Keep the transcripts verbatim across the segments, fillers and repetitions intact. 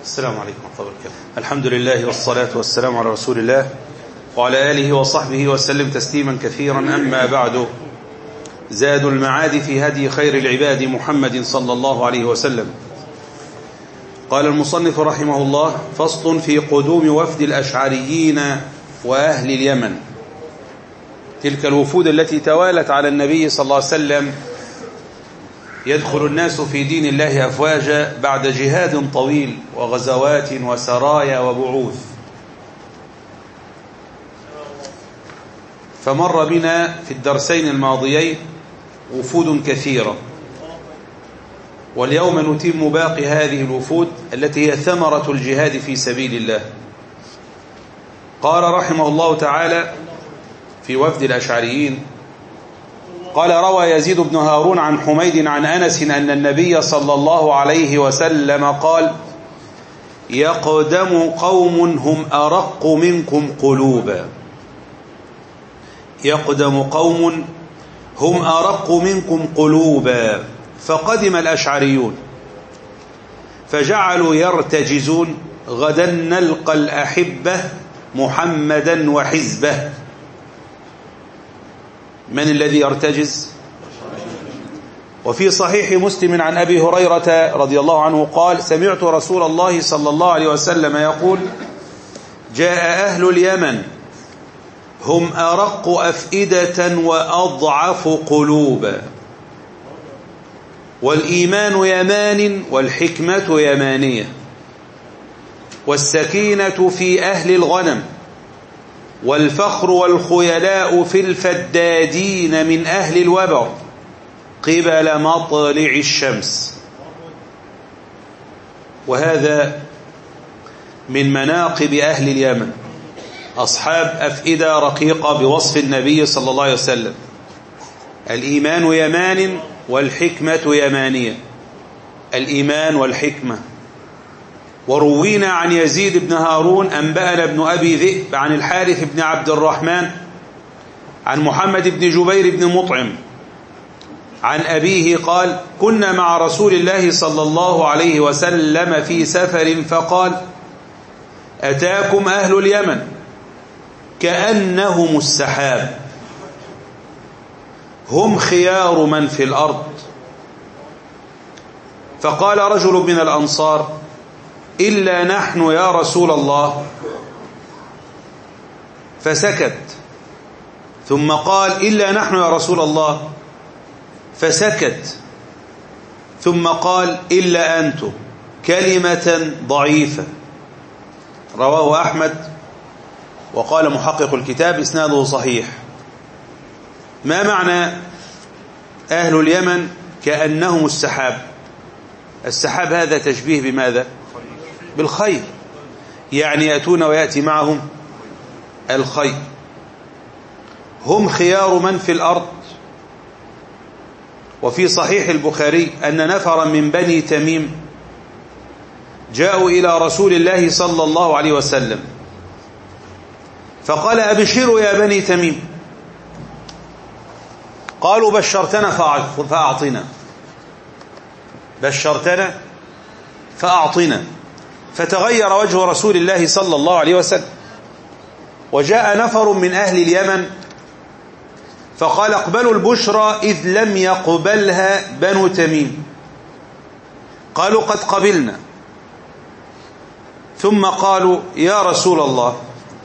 السلام عليكم ورحمة الله وبركاته. الحمد لله والصلاة والسلام على رسول الله وعلى آله وصحبه وسلم تسليما كثيرا. أما بعد، زاد المعاد في هدي خير العباد محمد صلى الله عليه وسلم. قال المصنف رحمه الله: فصل في قدوم وفد الأشعريين وأهل اليمن. تلك الوفود التي توالت على النبي صلى الله عليه وسلم، يدخل الناس في دين الله أفواجا بعد جهاد طويل وغزوات وسرايا وبعوث. فمر بنا في الدرسين الماضيين وفود كثيرة، واليوم نتم باقي هذه الوفود التي هي ثمرة الجهاد في سبيل الله. قال رحمه الله تعالى في وفد الأشعريين: قال: روى يزيد بن هارون عن حميد عن أنس أن النبي صلى الله عليه وسلم قال: يقدم قوم هم أرق منكم قلوبا. يقدم قوم هم أرق منكم قلوبا. فقدم الأشعريون فجعلوا يرتجزون: غدا نلقى الأحبة محمدا وحزبه. من الذي يرتجز؟ وفي صحيح مسلم عن أبي هريرة رضي الله عنه قال: سمعت رسول الله صلى الله عليه وسلم يقول: جاء أهل اليمن هم أرق أفئدة وأضعف قلوبا، والإيمان يمان والحكمة يمانية، والسكينة في أهل الغنم، والفخر والخيلاء في الفدادين من أهل الوبر قبل مطلع الشمس. وهذا من مناقب أهل اليمن، أصحاب أفئدة رقيقة بوصف النبي صلى الله عليه وسلم: الإيمان يمان والحكمة يمانية. الإيمان والحكمة. وروينا عن يزيد بن هارون أنبأنا ابن أبي ذئب عن الحارث بن عبد الرحمن عن محمد بن جبير بن مطعم عن أبيه قال: كنا مع رسول الله صلى الله عليه وسلم في سفر فقال: أتاكم أهل اليمن كأنهم السحاب، هم خيار من في الأرض. فقال رجل من الأنصار: إلا نحن يا رسول الله. فسكت، ثم قال: إلا نحن يا رسول الله. فسكت، ثم قال: إلا أنتم. كلمة ضعيفة. رواه أحمد، وقال محقق الكتاب إسناده صحيح. ما معنى أهل اليمن كأنهم السحاب؟ السحاب هذا تشبيه بماذا؟ بالخير، يعني يأتون ويأتي معهم الخير. هم خيار من في الأرض. وفي صحيح البخاري أن نفرا من بني تميم جاءوا إلى رسول الله صلى الله عليه وسلم فقال: أبشروا يا بني تميم. قالوا: بشرتنا فأعطنا. بشرتنا فأعطنا. فتغير وجه رسول الله صلى الله عليه وسلم، وجاء نفر من أهل اليمن فقال: اقبلوا البشرى، إذ لم يقبلها بنو تميم. قالوا: قد قبلنا. ثم قالوا: يا رسول الله،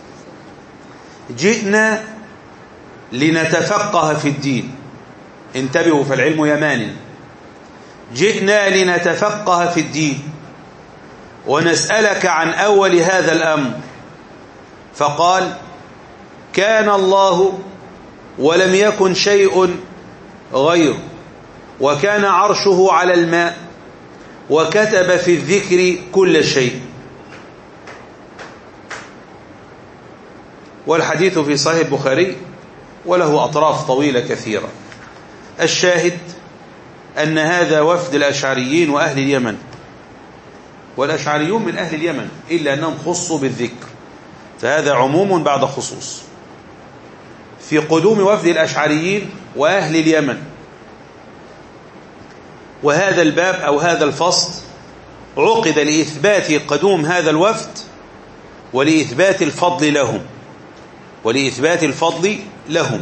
جئنا لنتفقه في الدين. انتبهوا، فالعلم يمان. جئنا لنتفقه في الدين ونسألك عن أول هذا الأمر. فقال: كان الله ولم يكن شيء غيره، وكان عرشه على الماء، وكتب في الذكر كل شيء. والحديث في صحيح البخاري وله أطراف طويلة كثيرة. الشاهد أن هذا وفد الأشعريين وأهل اليمن، والأشعريون من أهل اليمن إلا أنهم خصوا بالذكر، فهذا عموم بعد خصوص. في قدوم وفد الأشعريين وأهل اليمن. وهذا الباب أو هذا الفصل عقد لإثبات قدوم هذا الوفد ولإثبات الفضل لهم ولإثبات الفضل لهم.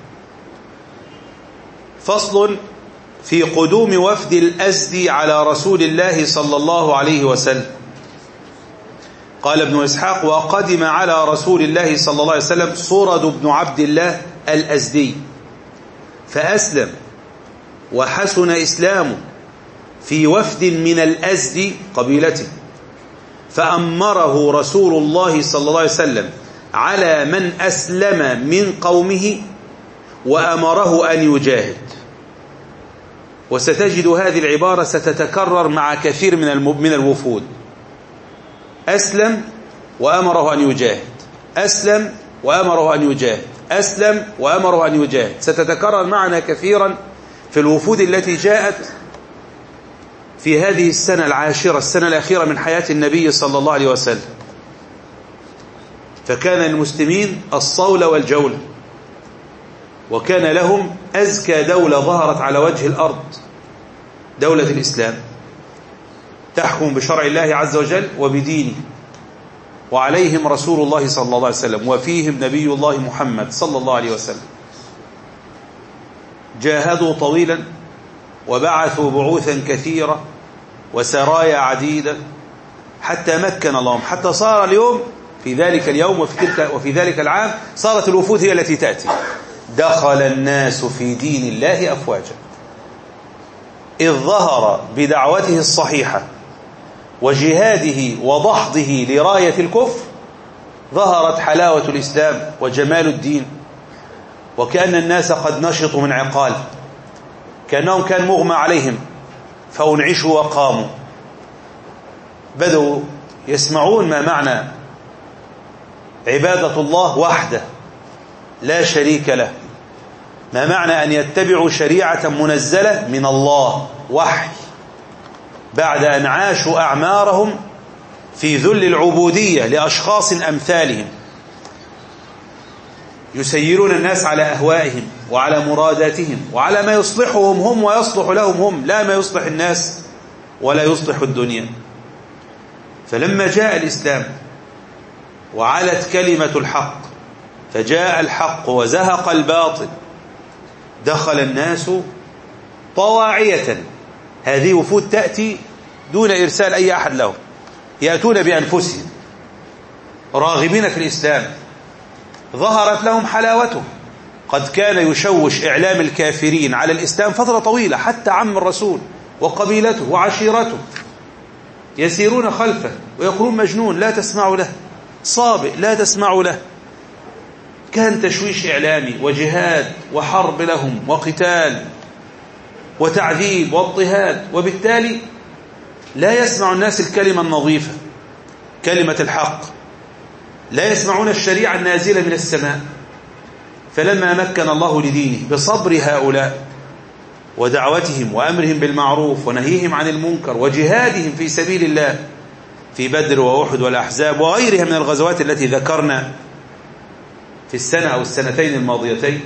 فصل في قدوم وفد الأزدي على رسول الله صلى الله عليه وسلم. قال ابن إسحاق: وقدم على رسول الله صلى الله عليه وسلم صرد بن عبد الله الأزدي فأسلم وحسن إسلامه في وفد من الأزد قبيلته، فأمره رسول الله صلى الله عليه وسلم على من أسلم من قومه وأمره أن يجاهد. وستجد هذه العبارة ستتكرر مع كثير من من الوفود: أسلم وأمره أن يجاهد، أسلم وأمره أن يجاهد، أسلم وأمره أن يجاهد. ستتكرر معنا كثيرا في الوفود التي جاءت في هذه السنة العاشرة، السنة الأخيرة من حياة النبي صلى الله عليه وسلم. فكان المسلمين الصولة والجولة، وكان لهم أزكى دولة ظهرت على وجه الأرض، دولة الإسلام تحكم بشرع الله عز وجل وبدينه، وعليهم رسول الله صلى الله عليه وسلم، وفيهم نبي الله محمد صلى الله عليه وسلم. جاهدوا طويلا وبعثوا بعوثا كثيرة وسرايا عديدة حتى مكن اللهم، حتى صار اليوم في ذلك اليوم وفي تلك وفي ذلك العام صارت الوفود هي التي تأتي. دخل الناس في دين الله أفواجا، إذ ظهر بدعوته الصحيحة وجهاده وضحضه لراية الكفر ظهرت حلاوة الإسلام وجمال الدين، وكأن الناس قد نشطوا من عقال، كأنهم كان مغمى عليهم فانعشوا وقاموا، بدأوا يسمعون ما معنى عبادة الله وحده لا شريك له، ما معنى أن يتبعوا شريعة منزلة من الله وحي، بعد أن عاشوا أعمارهم في ذل العبودية لأشخاص أمثالهم يسيرون الناس على أهوائهم وعلى مراداتهم وعلى ما يصلحهم هم ويصلح لهم هم، لا ما يصلح الناس ولا يصلح الدنيا. فلما جاء الإسلام وعلت كلمة الحق، فجاء الحق وزهق الباطل، دخل الناس طواعية. هذه وفود تأتي دون إرسال أي أحد لهم، يأتون بأنفسهم راغبين في الإسلام، ظهرت لهم حلاوته. قد كان يشوش إعلام الكافرين على الإسلام فترة طويلة، حتى عم الرسول وقبيلته وعشيرته يسيرون خلفه ويقولون مجنون لا تسمعوا له، صابئ لا تسمعوا له. كان تشويش إعلامي وجهاد وحرب لهم وقتال وتعذيب واضطهاد، وبالتالي لا يسمع الناس الكلمة النظيفة كلمة الحق، لا يسمعون الشريعة النازلة من السماء. فلما مكن الله لدينه بصبر هؤلاء ودعوتهم وأمرهم بالمعروف ونهيهم عن المنكر وجهادهم في سبيل الله في بدر وأحد والأحزاب وغيرها من الغزوات التي ذكرنا في السنة أو السنتين الماضيتين،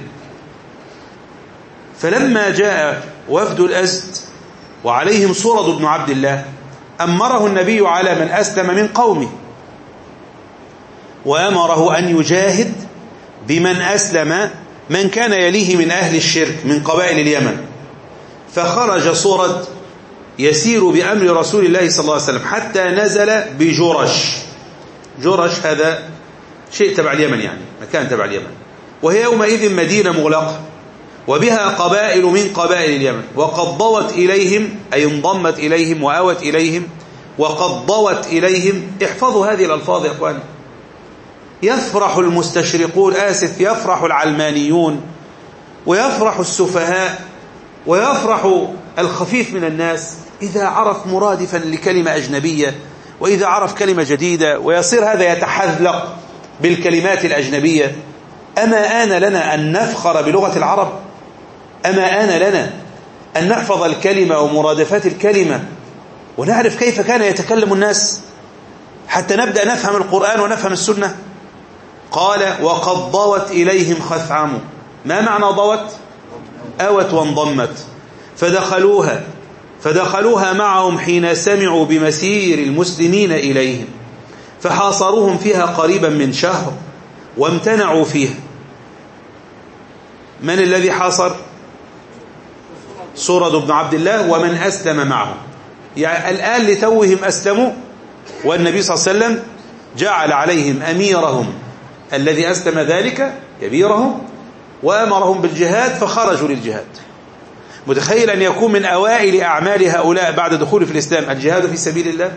فلما جاء وفد الأزد وعليهم صرد بن عبد الله أمره النبي على من أسلم من قومه، وأمره أن يجاهد بمن أسلم من كان يليه من أهل الشرك من قبائل اليمن. فخرج صرد يسير بأمر رسول الله صلى الله عليه وسلم حتى نزل بجرش. جرش هذا شيء تبع اليمن، يعني مكان تبع اليمن، وهي يومئذ مدينة مغلقة وبها قبائل من قبائل اليمن، وقد ضوت إليهم أي انضمت إليهم وآوت إليهم، وقد ضوت إليهم. احفظوا هذه الألفاظ يا أخواني. يفرح المستشرقون آسف يفرح العلمانيون ويفرح السفهاء ويفرح الخفيف من الناس إذا عرف مرادفا لكلمة أجنبية، وإذا عرف كلمة جديدة ويصير هذا يتحذلق بالكلمات الأجنبية. أما آن لنا أن نفخر بلغة العرب؟ أما آن لنا أن نحفظ الكلمة ومرادفات الكلمة ونعرف كيف كان يتكلم الناس حتى نبدأ نفهم القرآن ونفهم السنة؟ قال وقد ضوت إليهم خثعم. ما معنى ضوت؟ أوت وانضمت، فدخلوها فدخلوها معهم حين سمعوا بمسير المسلمين إليهم، فحاصروهم فيها قريبا من شهر وامتنعوا فيها. من الذي حاصر؟ سورة بن عبد الله ومن أسلم معه. يعني الآن لتوهم أسلموا، والنبي صلى الله عليه وسلم جعل عليهم أميرهم الذي أسلم ذلك كبيرهم وأمرهم بالجهاد فخرجوا للجهاد. متخيل أن يكون من أوائل أعمال هؤلاء بعد دخول في الإسلام الجهاد في سبيل الله؟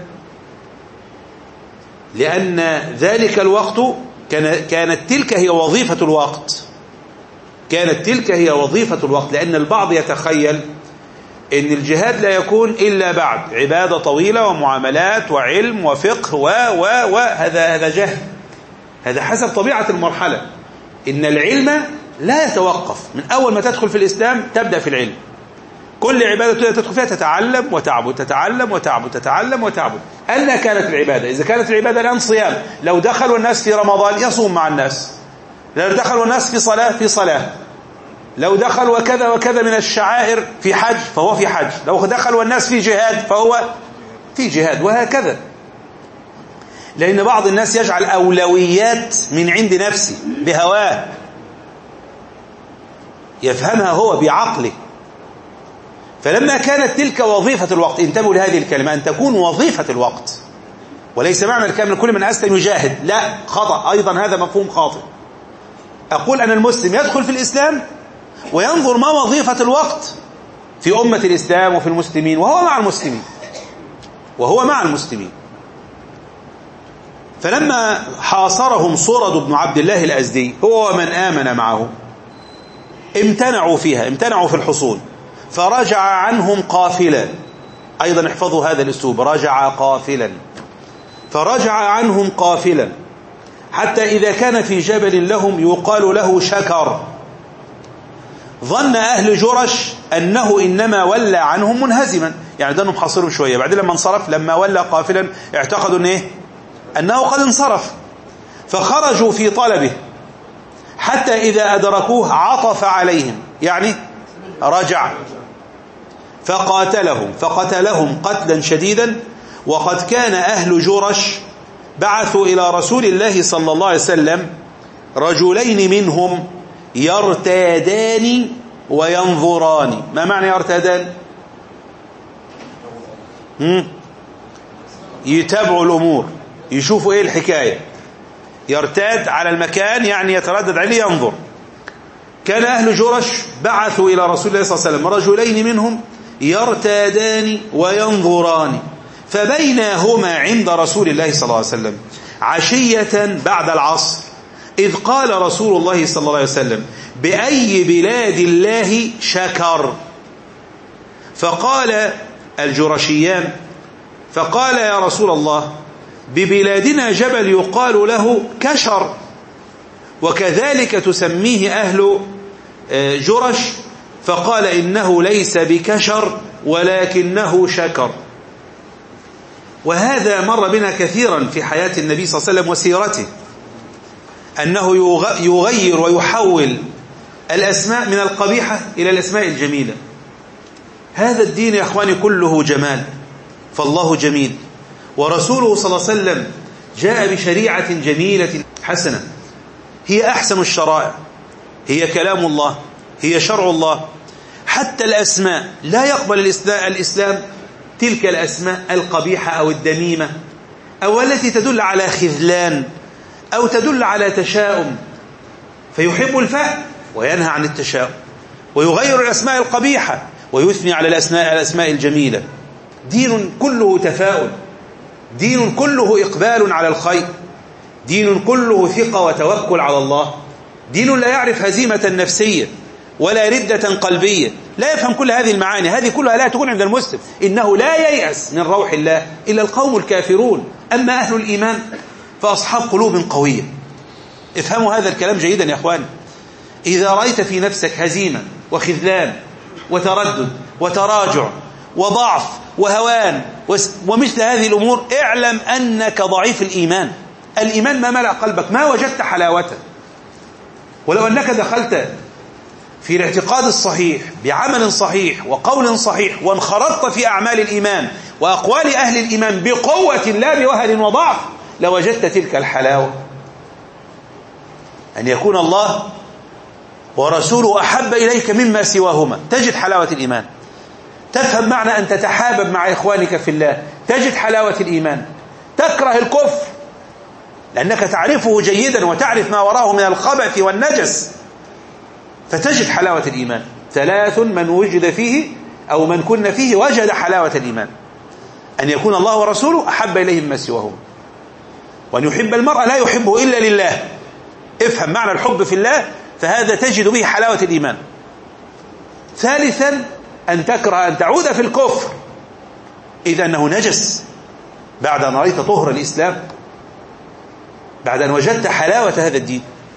لأن ذلك الوقت كان كانت تلك هي وظيفة الوقت كانت تلك هي وظيفة الوقت لأن البعض يتخيل أن الجهاد لا يكون إلا بعد عبادة طويلة ومعاملات وعلم وفقه و و وهذا هذا جهل. هذا حسب طبيعة المرحلة. إن العلم لا يتوقف، من أول ما تدخل في الإسلام تبدأ في العلم. كل عبادة تدخل فيها تتعلم وتعبد تتعلم وتعبد تتعلم وتعبد. أين كانت العبادة؟ إذا كانت العبادة الآن صيام، لو دخلوا الناس في رمضان يصوم مع الناس، لو دخلوا الناس في صلاة في صلاة، لو دخل وكذا وكذا من الشعائر في حج فهو في حج، لو دخل والناس في جهاد فهو في جهاد، وهكذا. لأن بعض الناس يجعل أولويات من عند نفسه بهواه، يفهمها هو بعقله. فلما كانت تلك وظيفة الوقت، انتبهوا لهذه الكلمة، أن تكون وظيفة الوقت، وليس معنى الكلام كل من أسلم يجاهد، لا، خطأ أيضا، هذا مفهوم خاطئ. أقول أن المسلم يدخل في الإسلام وينظر ما وظيفة الوقت في أمة الإسلام وفي المسلمين، وهو مع المسلمين وهو مع المسلمين. فلما حاصرهم صورة بن عبد الله الأزدي هو ومن آمن معه امتنعوا فيها، امتنعوا في الحصول، فرجع عنهم قافلا. أيضا احفظوا هذا الأسلوب، رجع قافلا، فرجع عنهم قافلا حتى إذا كان في جبل لهم يقال له شكر، ظن أهل جرش أنه إنما ولى عنهم منهزما، يعني ده محاصرهم شوية، بعدين لما انصرف، لما ولى قافلا اعتقدوا أنه, إيه؟ أنه قد انصرف، فخرجوا في طلبه حتى إذا أدركوه عطف عليهم، يعني رجع فقاتلهم فقتلهم قتلا شديدا. وقد كان أهل جرش بعثوا إلى رسول الله صلى الله عليه وسلم رجلين منهم يرتادان وينظران. ما معنى يرتادان؟ يتابعوا الأمور، يشوفوا إيه الحكاية. يرتاد على المكان يعني يتردد عليه، ينظر. كان أهل جرش بعثوا إلى رسول الله صلى الله عليه وسلم رجلين منهم يرتادان وينظران، فبينهما عند رسول الله صلى الله عليه وسلم عشية بعد العصر إذ قال رسول الله صلى الله عليه وسلم: بأي بلاد الله شكر؟ فقال الجرشيان، فقال يا رسول الله: ببلادنا جبل يقال له كشر، وكذلك تسميه أهل جرش. فقال: إنه ليس بكشر ولكنه شكر. وهذا مر بنا كثيرا في حياة النبي صلى الله عليه وسلم وسيرته، أنه يغير ويحول الأسماء من القبيحة إلى الأسماء الجميلة. هذا الدين يا أخواني كله جمال، فالله جميل، ورسوله صلى الله عليه وسلم جاء بشريعة جميلة حسنة، هي أحسن الشرائع، هي كلام الله، هي شرع الله. حتى الأسماء لا يقبل الإسلام تلك الأسماء القبيحة أو الدميمة أو التي تدل على خذلان أو تدل على تشاؤم، فيحب الفأل وينهى عن التشاؤم، ويغير الأسماء القبيحة ويثني على الأسماء, الأسماء الجميلة. دين كله تفاؤل، دين كله إقبال على الخير، دين كله ثقة وتوكل على الله، دين لا يعرف هزيمة نفسية ولا ردة قلبية، لا يفهم كل هذه المعاني. هذه كلها لا تكون عند المسلم. إنه لا ييأس من روح الله إلا القوم الكافرون، أما أهل الإيمان فأصحاب قلوب قوية. افهموا هذا الكلام جيدا يا أخوان. إذا رأيت في نفسك هزيمة وخذلان وتردد وتراجع وضعف وهوان ومثل هذه الأمور، اعلم أنك ضعيف الإيمان. الإيمان ما ملأ قلبك، ما وجدت حلاوته. ولو أنك دخلت في الاعتقاد الصحيح بعمل صحيح وقول صحيح، وانخرطت في أعمال الإيمان وأقوال أهل الإيمان بقوة لا بوهن وضعف، لوجدت تلك الحلاوة. أن يكون الله ورسوله أحب إليك مما سواهما، تجد حلاوة الإيمان. تفهم معنى أن تتحابب مع إخوانك في الله، تجد حلاوة الإيمان. تكره الكفر لأنك تعرفه جيدا وتعرف ما وراءه من الخبث والنجس، فتجد حلاوة الإيمان. ثلاث من وجد فيه أو من كن فيه وجد حلاوة الإيمان: أن يكون الله ورسوله أحب إليه مما سواهما، وأن يحب المرء لا يحبه إلا لله. افهم معنى الحب في الله، فهذا تجد به حلاوة الإيمان. ثالثا أن تكره أن تعود في الكفر، إذا أنه نجس، بعد أن رأيت طهر الإسلام، بعد أن وجدت حلاوة هذا الدين.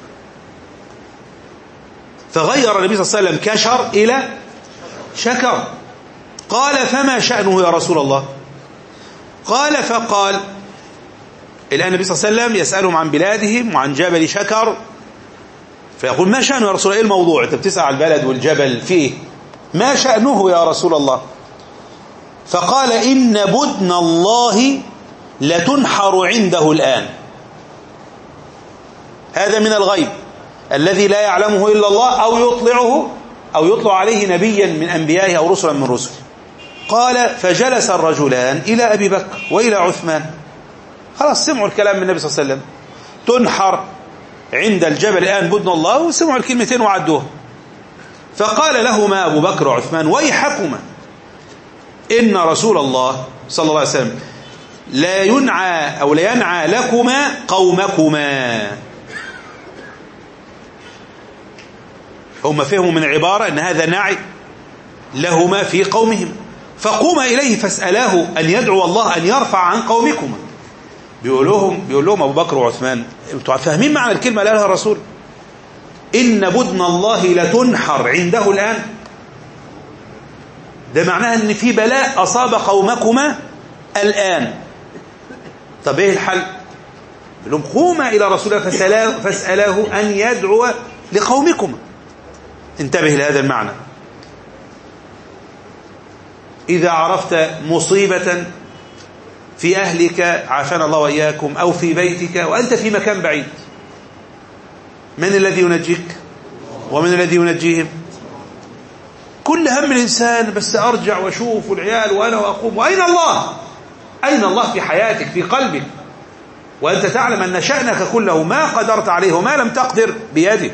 فغير النبي صلى الله عليه وسلم كشر إلى شكر. قال: فما شأنه يا رسول الله؟ قال: فقال، الآن النبي صلى الله عليه وسلم يسألهم عن بلادهم وعن جبل شكر، فيقول: ما شأنه يا رسول الله؟ إيه الموضوع؟ أنت بتسأل عن البلد والجبل فيه، ما شأنه يا رسول الله؟ فقال: إن بدن الله لتنحر عنده الآن. هذا من الغيب الذي لا يعلمه إلا الله، أو يطلعه أو يطلع عليه نبيا من أنبيائه أو رسلا من رسله. قال: فجلس الرجلان إلى أبي بكر وإلى عثمان، خلاص سمعوا الكلام من النبي صلى الله عليه وسلم، تنحر عند الجبل الآن بدن الله، وسمعوا الكلمتين وعدوها. فقال لهما أبو بكر وعثمان: ويحكما، إن رسول الله صلى الله عليه وسلم لا ينعى أو لا ينعى لكما قومكما. هم فهموا من عبارة أن هذا نعي لهما في قومهم، فقوما إليه فاسألاه أن يدعو الله أن يرفع عن قومكما. بيقول لهم بيقول لهم أبو بكر وعثمان: انتوا فاهمين معنى الكلمة اللي قالها الرسول؟ إن بدن الله لتنحر عنده الآن، ده معناها أن في بلاء أصاب قومكما الآن. طب إيه الحل؟ يقول لهم: قوما إلى رسول الله فاسألاه, فاسألاه أن يدعو لقومكما. انتبه لهذا المعنى. إذا عرفت مصيبة في أهلك عافانا الله وإياكم، أو في بيتك وأنت في مكان بعيد، من الذي ينجيك ومن الذي ينجيهم؟ كل هم الإنسان بس أرجع وأشوف العيال وأنا وأقوم، وأين الله؟ أين الله في حياتك في قلبك؟ وأنت تعلم أن شأنك كله ما قدرت عليه وما لم تقدر بيده.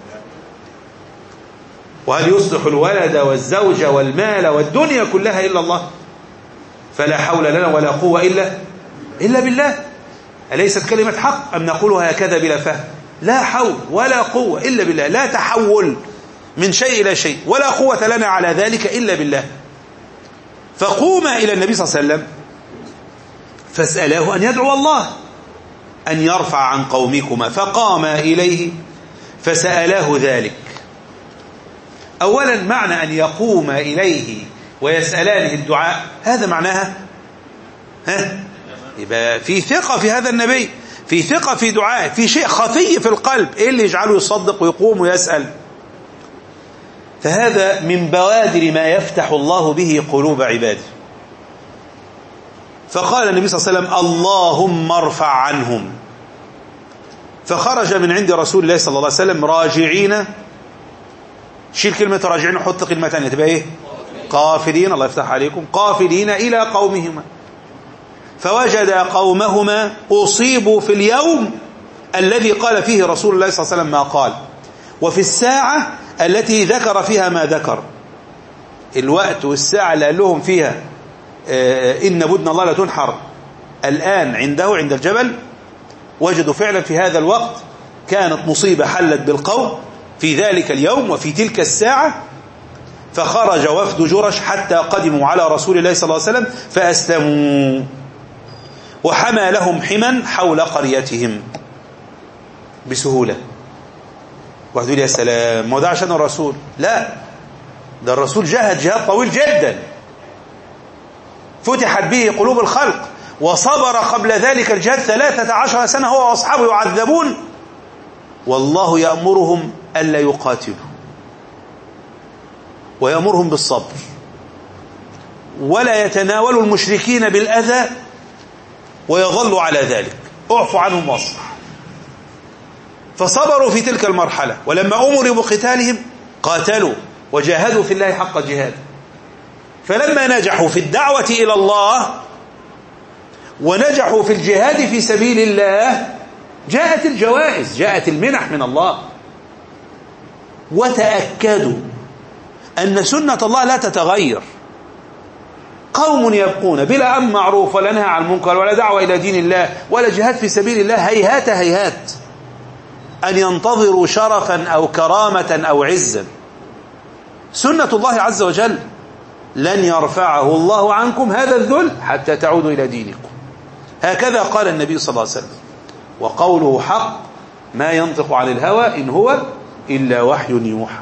وهل يصلح الولد والزوج والمال والدنيا كلها إلا الله؟ فلا حول لنا ولا قوة إلا إلا بالله. أليست كلمة حق أم نقولها هكذا بلا فهم؟ لا حول ولا قوة إلا بالله، لا تحول من شيء إلى شيء، ولا قوة لنا على ذلك إلا بالله. فقوما إلى النبي صلى الله عليه وسلم فاسألاه أن يدعو الله أن يرفع عن قومكما. فقاما إليه فسألاه ذلك. أولا معنى أن يقوم إليه ويسألانه الدعاء، هذا معناها ها يبقى في ثقة في هذا النبي، في ثقة في دعائه، في شيء خفي في القلب. إيه اللي يجعله يصدق ويقوم ويسأل؟ فهذا من بوادر ما يفتح الله به قلوب عباده. فقال النبي صلى الله عليه وسلم: اللهم ارفع عنهم. فخرج من عند رسول الله صلى الله عليه وسلم راجعين. شيل كلمة راجعين وحط كلمة ثانية تبقى ايه؟ قافلين. الله يفتح عليكم. قافلين إلى قومهما، فوجد قومهما أصيبوا في اليوم الذي قال فيه رسول الله صلى الله عليه وسلم ما قال، وفي الساعة التي ذكر فيها ما ذكر. الوقت والساعة اللي قال لهم فيها إن بدن الله لا تنحر الآن عنده عند الجبل، وجدوا فعلا في هذا الوقت كانت مصيبة حلت بالقوم في ذلك اليوم وفي تلك الساعة. فخرج وفد جرش حتى قدموا على رسول الله صلى الله عليه وسلم فأسلموا، وحمى لهم حما حول قريتهم بسهولة. واحد يقول: يا سلام، ما ده عشان الرسول؟ لا، ده الرسول جاهد جهاد طويل جدا، فتحت به قلوب الخلق، وصبر قبل ذلك الجهاد ثلاثة عشر سنة هو وأصحابه يعذبون، والله يأمرهم ألا يقاتلوا. ويأمرهم بالصبر، ولا يتناول المشركين بالأذى ويظل على ذلك، اعفوا عنهم واصفح. فصبروا في تلك المرحلة، ولما أمروا بقتالهم قاتلوا وجاهدوا في الله حق جهاد. فلما نجحوا في الدعوة إلى الله ونجحوا في الجهاد في سبيل الله جاءت الجوائز، جاءت المنح من الله. وتأكدوا أن سنة الله لا تتغير. قوم يبقون بلا أمر معروف ولا نهي عن المنكر ولا دعوة إلى دين الله ولا جهاد في سبيل الله، هيهات هيهات أن ينتظروا شرفا أو كرامة أو عزا. سنة الله عز وجل لن يرفعه الله عنكم هذا الذل حتى تعودوا إلى دينكم. هكذا قال النبي صلى الله عليه وسلم، وقوله حق، ما ينطق عن الهوى إن هو إلا وحي يوحى.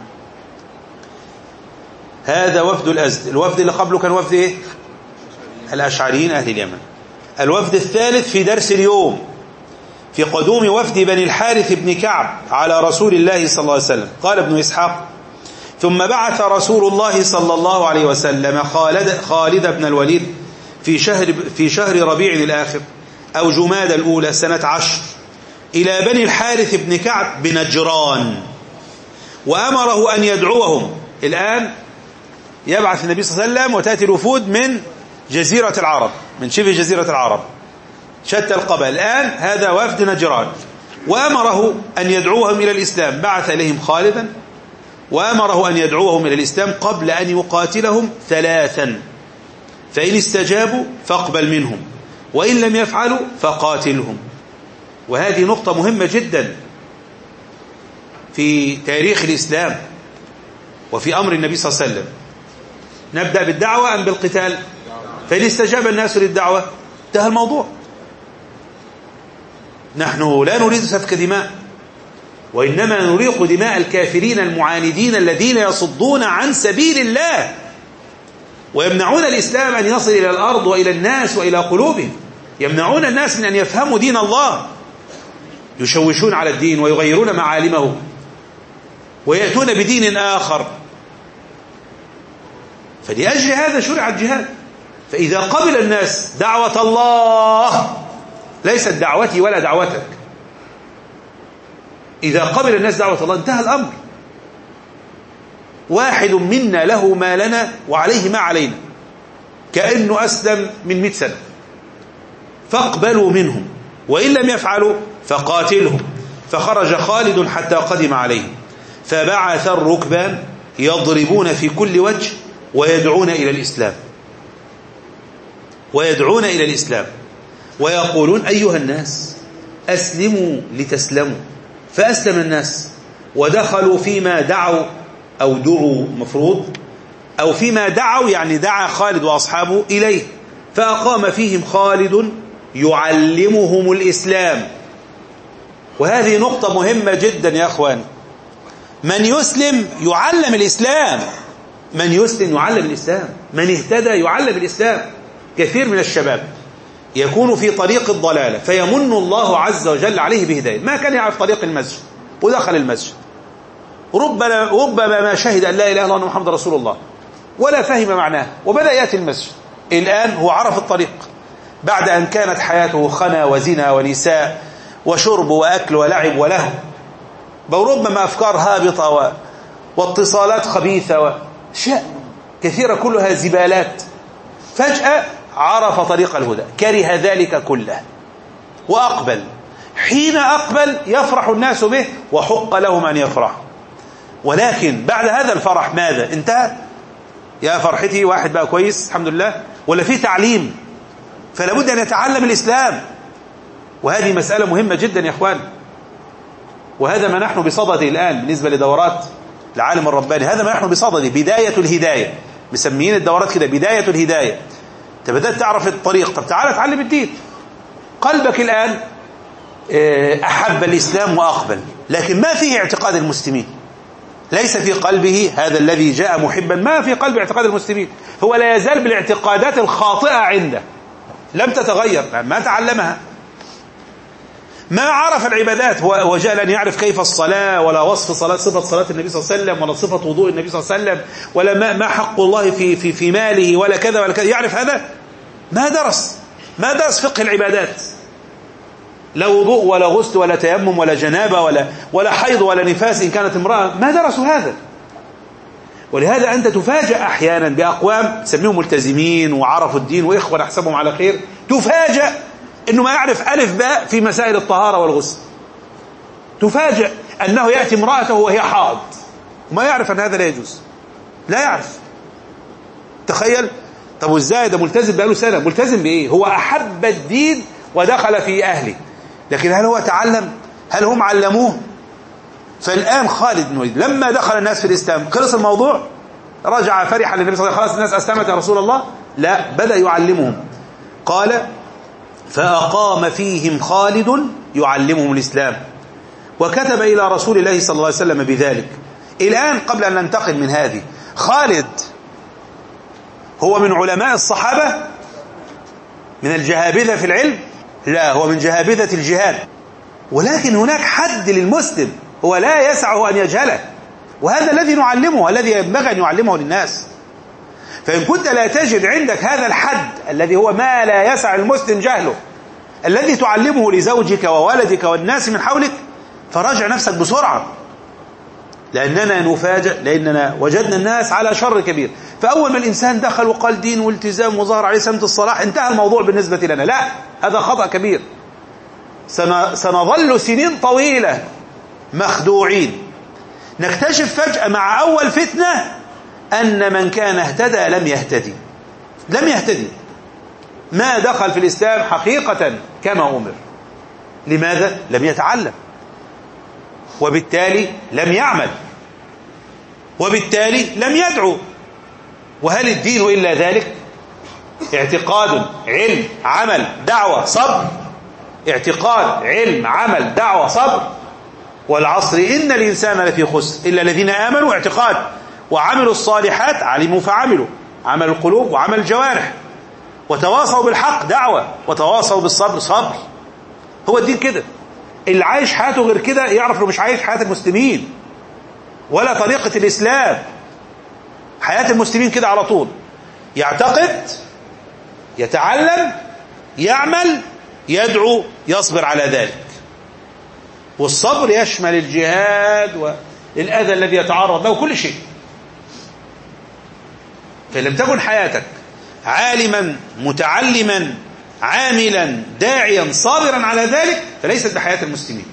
هذا وفد الأزد. الوفد اللي قبله كان وفد إيه؟ الأشعريين أهل اليمن. الوفد الثالث في درس اليوم في قدوم وفد بني الحارث بن كعب على رسول الله صلى الله عليه وسلم. قال ابن إسحاق: ثم بعث رسول الله صلى الله عليه وسلم خالد, خالد بن الوليد في شهر, في شهر ربيع الآخر أو جماد الأولى سنة عشر إلى بني الحارث بن كعب بنجران، وأمره أن يدعوهم. الآن يبعث النبي صلى الله عليه وسلم وتأتي الوفود من جزيرة العرب، من شبه جزيرة العرب، شتى القبائل. الآن هذا وفد نجران، وأمره أن يدعوهم إلى الإسلام. بعث إليهم خالدا وأمره أن يدعوهم إلى الإسلام قبل أن يقاتلهم ثلاثا، فإن استجابوا فاقبل منهم، وإن لم يفعلوا فقاتلهم. وهذه نقطة مهمة جدا في تاريخ الإسلام وفي أمر النبي صلى الله عليه وسلم. نبدأ بالدعوة أم بالقتال؟ فإن استجاب الناس للدعوة انتهى الموضوع. نحن لا نريد سفك دماء، وإنما نريق دماء الكافرين المعاندين الذين يصدون عن سبيل الله ويمنعون الإسلام أن يصل إلى الأرض وإلى الناس وإلى قلوبهم، يمنعون الناس من أن يفهموا دين الله، يشوشون على الدين ويغيرون معالمه ويأتون بدين آخر. فلأجل هذا شرع الجهاد. فإذا قبل الناس دعوة الله، ليست دعوتي ولا دعوتك، إذا قبل الناس دعوة الله انتهى الأمر. واحد منا له ما لنا وعليه ما علينا، كأنه أسلم من مئة سنة، فاقبلوا منهم، وإن لم يفعلوا فقاتلهم. فخرج خالد حتى قدم عليهم، فبعث الركبان يضربون في كل وجه ويدعون إلى الإسلام، ويدعون إلى الإسلام ويقولون: أيها الناس أسلموا لتسلموا. فأسلم الناس ودخلوا فيما دعوا أو دعوا مفروض، أو فيما دعوا يعني دعا خالد وأصحابه إليه، فأقام فيهم خالد يعلمهم الإسلام. وهذه نقطة مهمة جدا يا أخوان. من يسلم يعلم الإسلام، من يسلم يعلم الإسلام، من اهتدى يعلم الإسلام. كثير من الشباب يكون في طريق الضلالة فيمن الله عز وجل عليه بهداية، ما كان يعرف طريق المسجد ودخل المسجد، ربما ربما ما شهد أن لا إله إلا الله محمد رسول الله ولا فهم معناه، وبدأ يأتي المسجد. الآن هو عرف الطريق بعد أن كانت حياته خنا وزنا ونساء وشرب وأكل ولعب ولهو، وربما أفكار هابطة و... واتصالات خبيثة وأشياء كثيرة كلها زبالات. فجأة عرف طريق الهدى، كره ذلك كله وأقبل. حين أقبل يفرح الناس به وحق لهم أن يفرحوا، ولكن بعد هذا الفرح ماذا؟ انتهى؟ يا فرحتي واحد بقى كويس الحمد لله، ولا في تعليم؟ فلا بد أن يتعلم الإسلام. وهذه مسألة مهمة جدا يا إخوان، وهذا ما نحن بصدده الآن بالنسبة لدورات العالم الرباني. هذا ما نحن بصدده، بداية الهداية، مسميين الدورات كده بداية الهداية. انت بدأت تعرف الطريق، طب تعالى تعلم الدين. قلبك الآن أحب الإسلام وأقبل، لكن ما فيه اعتقاد المسلمين، ليس في قلبه هذا الذي جاء محبا، ما في قلب اعتقاد المسلمين، هو لا يزال بالاعتقادات الخاطئة عنده، لم تتغير، ما تعلمها. ما عرف العبادات، وجاء لن يعرف كيف الصلاة ولا وصف صلاة صفة صلاة النبي صلى الله عليه وسلم ولا صفة وضوء النبي صلى الله عليه وسلم ولا ما, ما حق الله في, في, في ماله ولا كذا ولا كذا، يعرف هذا؟ ما درس ما درس فقه العبادات، لا وضوء ولا غسل ولا تيمم ولا جنابة ولا, ولا حيض ولا نفاس إن كانت امرأة، ما درسوا هذا. ولهذا أنت تفاجأ أحيانا بأقوام سميهم ملتزمين وعرفوا الدين وإخوة نحسبهم على خير، تفاجأ أنه ما يعرف ألف باء في مسائل الطهارة والغسل، تفاجأ أنه يأتي امرأته وهي حائض وما يعرف أن هذا لا يجوز، لا يعرف. تخيل. طب وإزاي ده ملتزم بقاله سنة؟ ملتزم بإيه؟ هو أحب الدين ودخل في أهله، لكن هل هو تعلم؟ هل هم علموه؟ فالآن خالد بن الوليد لما دخل الناس في الإسلام خلص الموضوع، رجع فرحا للنبي صلى الله عليه وسلم، خلاص الناس أسلمت يا رسول الله؟ لا، بدأ يعلمهم. قال فأقام فيهم خالد يعلمهم الإسلام، وكتب إلى رسول الله صلى الله عليه وسلم بذلك. الآن قبل أن ننتقل من هذه، خالد هو من علماء الصحابة من الجهابذة في العلم؟ لا، هو من جهابذة الجهاد، ولكن هناك حد للمسلم هو لا يسعه أن يجهله، وهذا الذي نعلمه، الذي ينبغي أن يعلمه للناس. فإن كنت لا تجد عندك هذا الحد الذي هو ما لا يسع المسلم جهله، الذي تعلمه لزوجك وولدك والناس من حولك، فراجع نفسك بسرعة، لأننا نفاجأ، لأننا وجدنا الناس على شر كبير. فأول ما الإنسان دخل وقال دين والتزام وظهر عليه سمت الصلاح، انتهى الموضوع بالنسبة لنا. لا، هذا خطأ كبير. سنظل سنين طويلة مخدوعين، نكتشف فجأة مع أول فتنة أن من كان اهتدى لم يهتدي لم يهتدي ما دخل في الإسلام حقيقة كما أمر. لماذا؟ لم يتعلم، وبالتالي لم يعمل، وبالتالي لم يدعو. وهل الدين إلا ذلك؟ اعتقاد، علم، عمل، دعوة، صبر. اعتقاد، علم، عمل، دعوة، صبر. والعصر إن الإنسان لفي خسر إلا الذين آمنوا، اعتقاد، وعملوا الصالحات، علموا فعملوا، عمل القلوب وعمل الجوارح، وتواصوا بالحق، دعوة، وتواصوا بالصبر، صبر. هو الدين كده. اللي عايش حياته غير كده يعرف انه مش عايش حياة المسلمين ولا طريقة الإسلام. حياة المسلمين كده على طول، يعتقد، يتعلم، يعمل، يدعو، يصبر على ذلك. والصبر يشمل الجهاد والأذى الذي يتعرض له، كل شيء. فلم تكن حياتك عالما متعلما عاملا داعيا صابرا على ذلك، فليست بحياة المسلمين.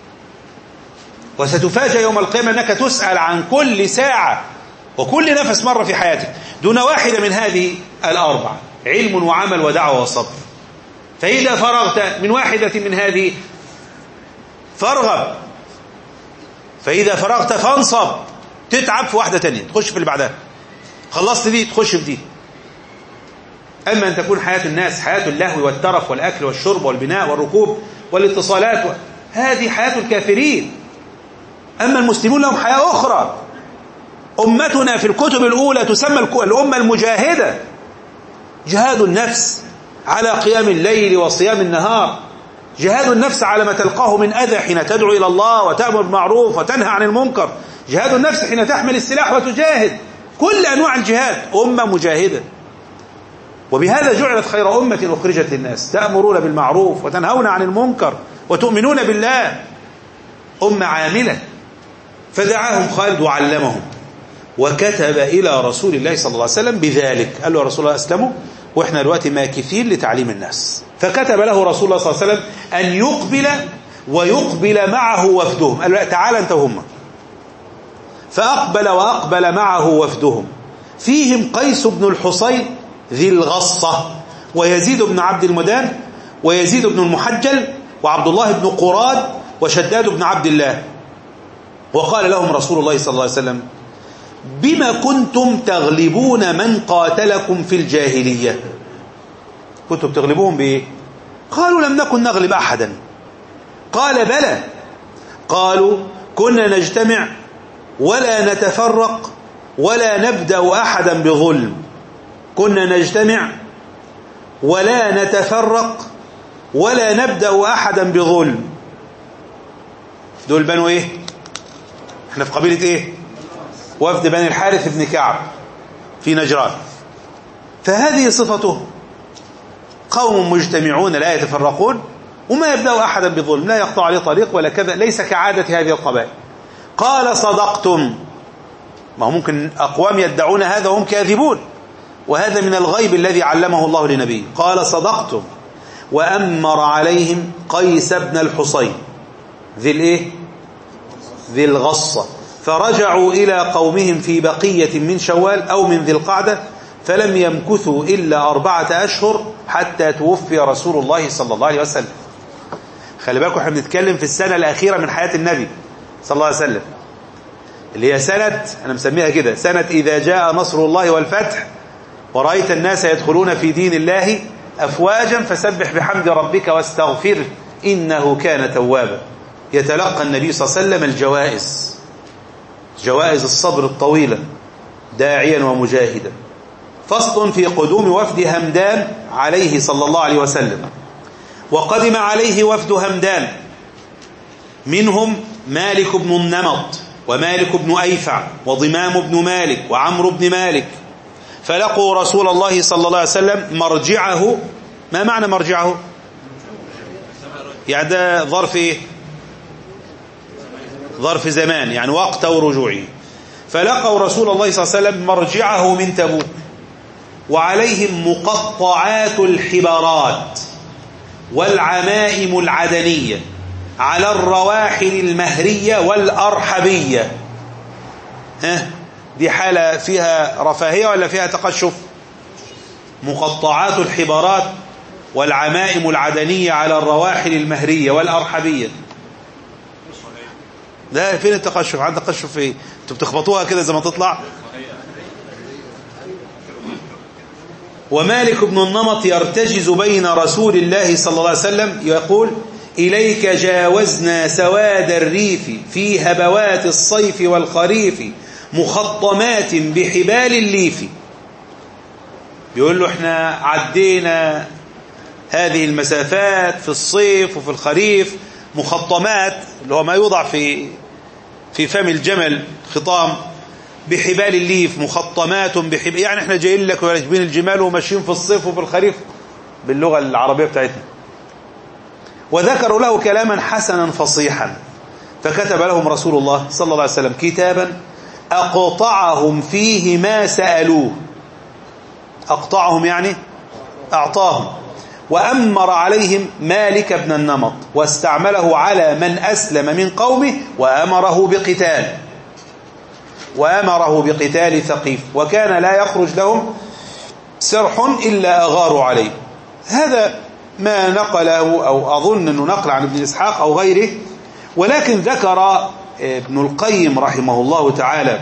وستفاجأ يوم القيامة أنك تسأل عن كل ساعة وكل نفس مرة في حياتك دون واحدة من هذه الأربعة: علم وعمل ودعوة وصبر. فإذا فرغت من واحدة من هذه فارغب، فإذا فرغت فانصب، تتعب في واحدة تانية تخش في اللي بعدها، خلصت دي تخش في دي. أما أن تكون حياة الناس حياة اللهو والترف والأكل والشرب والبناء والركوب والاتصالات و... هذه حياة الكافرين. أما المسلمون لهم حياة أخرى. أمتنا في الكتب الأولى تسمى الأمة المجاهدة، جهاد النفس على قيام الليل وصيام النهار، جهاد النفس على ما تلقاه من أذى حين تدعو إلى الله وتأمر بالمعروف وتنهى عن المنكر، جهاد النفس حين تحمل السلاح وتجاهد، كل أنواع الجهاد. أمة مجاهدة. وبهذا جعلت خير أمة أخرجت للناس، تأمرون بالمعروف وتنهون عن المنكر وتؤمنون بالله. أمة عاملة. فدعاهم خالد وعلمهم، وكتب إلى رسول الله صلى الله عليه وسلم بذلك. قال له يا رسول الله أسلموا وإحنا دلوقتي ماكثين لتعليم الناس. فكتب له رسول الله صلى الله عليه وسلم أن يقبل ويقبل معه وفدهم. قال له تعالى أنت وهم. فأقبل وأقبل معه وفدهم، فيهم قيس بن الحصين ذي الغصة، ويزيد بن عبد المدان، ويزيد بن المحجل، وعبد الله بن قراد، وشداد بن عبد الله. وقال لهم رسول الله صلى الله عليه وسلم: بما كنتم تغلبون من قاتلكم في الجاهلية؟ كنتم تغلبوهم بإيه؟ قالوا لم نكن نغلب أحدا. قال بلى. قالوا كنا نجتمع ولا نتفرق ولا نبدأ أحدا بظلم. كنا نجتمع ولا نتفرق ولا نبدأ أحدا بظلم. دول بنو ايه؟ احنا في قبيلة ايه؟ وفد بني الحارث بن كعب في نجران. فهذه صفته، قوم مجتمعون لا يتفرقون، وما يبدأ أحدا بظلم، لا يقطع عليه طريق ولا كذا، ليس كعادة هذه القبائل. قال صدقتم، ما هو ممكن أقوام يدعون هذا وهم كاذبون، وهذا من الغيب الذي علمه الله لنبيه. قال صدقتم وأمر عليهم قيس بن الحصين ذي الايه؟ ذي الغصة، فرجعوا إلى قومهم في بقية من شوال أو من ذي القعدة، فلم يمكثوا إلا أربعة أشهر حتى توفي رسول الله صلى الله عليه وسلم. خلي بالكم احنا بنتكلم في السنة الأخيرة من حياة النبي صلى الله عليه وسلم، اللي هي سنة، أنا مسميها كده، سنة إذا جاء نصر الله والفتح ورأيت الناس يدخلون في دين الله أفواجا فسبح بحمد ربك واستغفره إنه كان توابا. يتلقى النبي صلى الله عليه وسلم الجوائز، جوائز الصبر الطويلة، داعيا ومجاهدا. فصل في قدوم وفد همدان عليه صلى الله عليه وسلم. وقدم عليه وفد همدان، منهم مالك بن النمط ومالك بن أيفع وضمام بن مالك وعمرو بن مالك، فلقوا رسول الله صلى الله عليه وسلم مرجعه. ما معنى مرجعه؟ يعني ده ظرف ايه؟ ظرف زمان، يعني وقت ورجوعه. فلقوا رسول الله صلى الله عليه وسلم مرجعه من تبوك، وعليهم مقطعات الحبارات والعمائم العدنية على الرواحل المهرية والأرحبية. ها دي حالة فيها رفاهية ولا فيها تقشف؟ مقطعات الحبارات والعمائم العدنية على الرواحل المهرية والأرحبية، ده فين التقشف؟ عند تقشف في ايه؟ انتوا بتخبطوها كده زي ما تطلع. ومالك بن النمط يرتجز بين رسول الله صلى الله عليه وسلم يقول: إليك جاوزنا سواد الريف في هبوات الصيف والخريف مخطمات بحبال الليف. بيقول له احنا عدينا هذه المسافات في الصيف وفي الخريف، مخطمات اللي هو ما يوضع في في فم الجمل، خطام، بحبال الليف، مخطمات بحبال، يعني احنا جايين لك وراكبين الجمال وماشيين في الصيف وفي الخريف باللغة العربية بتاعتنا. وذكروا له كلاما حسنا فصيحا، فكتب لهم رسول الله صلى الله عليه وسلم كتابا أقطعهم فيه ما سألوه. أقطعهم يعني أعطاهم. وأمر عليهم مالك بن النمط واستعمله على من أسلم من قومه، وأمره بقتال وأمره بقتال ثقيف، وكان لا يخرج لهم سرح إلا أغاروا عليه. هذا ما نقله، أو أظن أنه نقل عن ابن إسحاق أو غيره، ولكن ذكر ابن القيم رحمه الله تعالى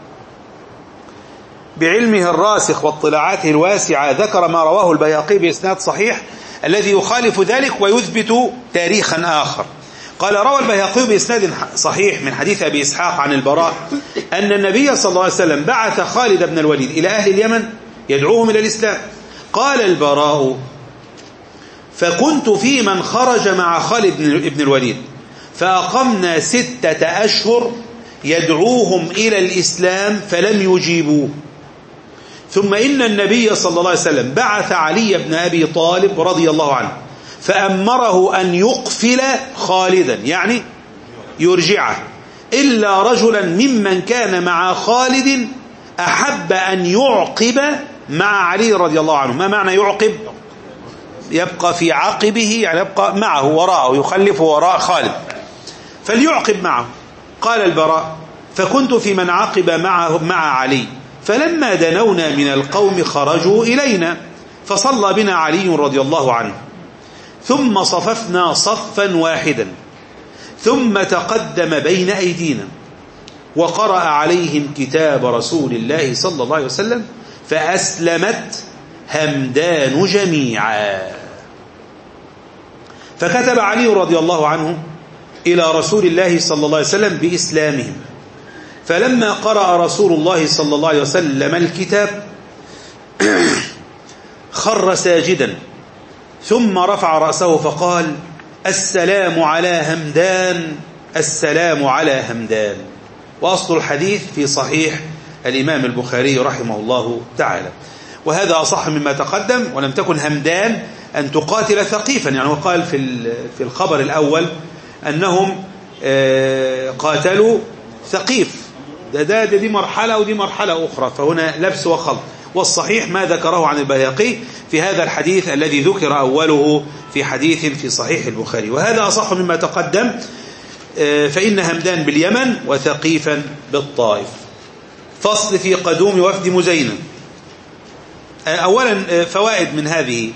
بعلمه الراسخ واطلاعاته الواسعة، ذكر ما رواه البيهقي بإسناد صحيح الذي يخالف ذلك ويثبت تاريخا آخر. قال: روى البيهقي بإسناد صحيح من حديث أبي إسحاق عن البراء أن النبي صلى الله عليه وسلم بعث خالد بن الوليد إلى أهل اليمن يدعوهم إلى الإسلام. قال البراء: فكنت في من خرج مع خالد بن الوليد، فأقمنا ستة أشهر يدعوهم إلى الإسلام فلم يجيبوه. ثم إن النبي صلى الله عليه وسلم بعث علي بن أبي طالب رضي الله عنه، فأمره أن يقفل خالدا، يعني يرجعه، إلا رجلا ممن كان مع خالد أحب أن يعقب مع علي رضي الله عنه. ما معنى يعقب؟ يبقى في عقبه، يعني يبقى معه وراءه، يخلف وراء خالد، فليعقب معه. قال البراء: فكنت في من عقب معه مع علي، فلما دنونا من القوم خرجوا إلينا، فصلى بنا علي رضي الله عنه، ثم صففنا صفا واحدا، ثم تقدم بين أيدينا وقرأ عليهم كتاب رسول الله صلى الله عليه وسلم، فأسلمت همدان جميعا. فكتب علي رضي الله عنه إلى رسول الله صلى الله عليه وسلم بإسلامهم، فلما قرأ رسول الله صلى الله عليه وسلم الكتاب خر ساجدا، ثم رفع رأسه فقال: السلام على همدان السلام على همدان. وأصل الحديث في صحيح الإمام البخاري رحمه الله تعالى. وهذا أصح مما تقدم. ولم تكن همدان أن تقاتل ثقيفا، يعني وقال في في الخبر الأول أنهم قاتلوا ثقيف، ده, ده, ده دي مرحلة ودي مرحلة أخرى، فهنا لبس وخلط. والصحيح ما ذكره عن البيهقي في هذا الحديث الذي ذكر أوله في حديث في صحيح البخاري. وهذا أصح مما تقدم، فإن همدان باليمن وثقيفا بالطائف. فصل في قدوم وفد مزينة. أولا فوائد من هذه.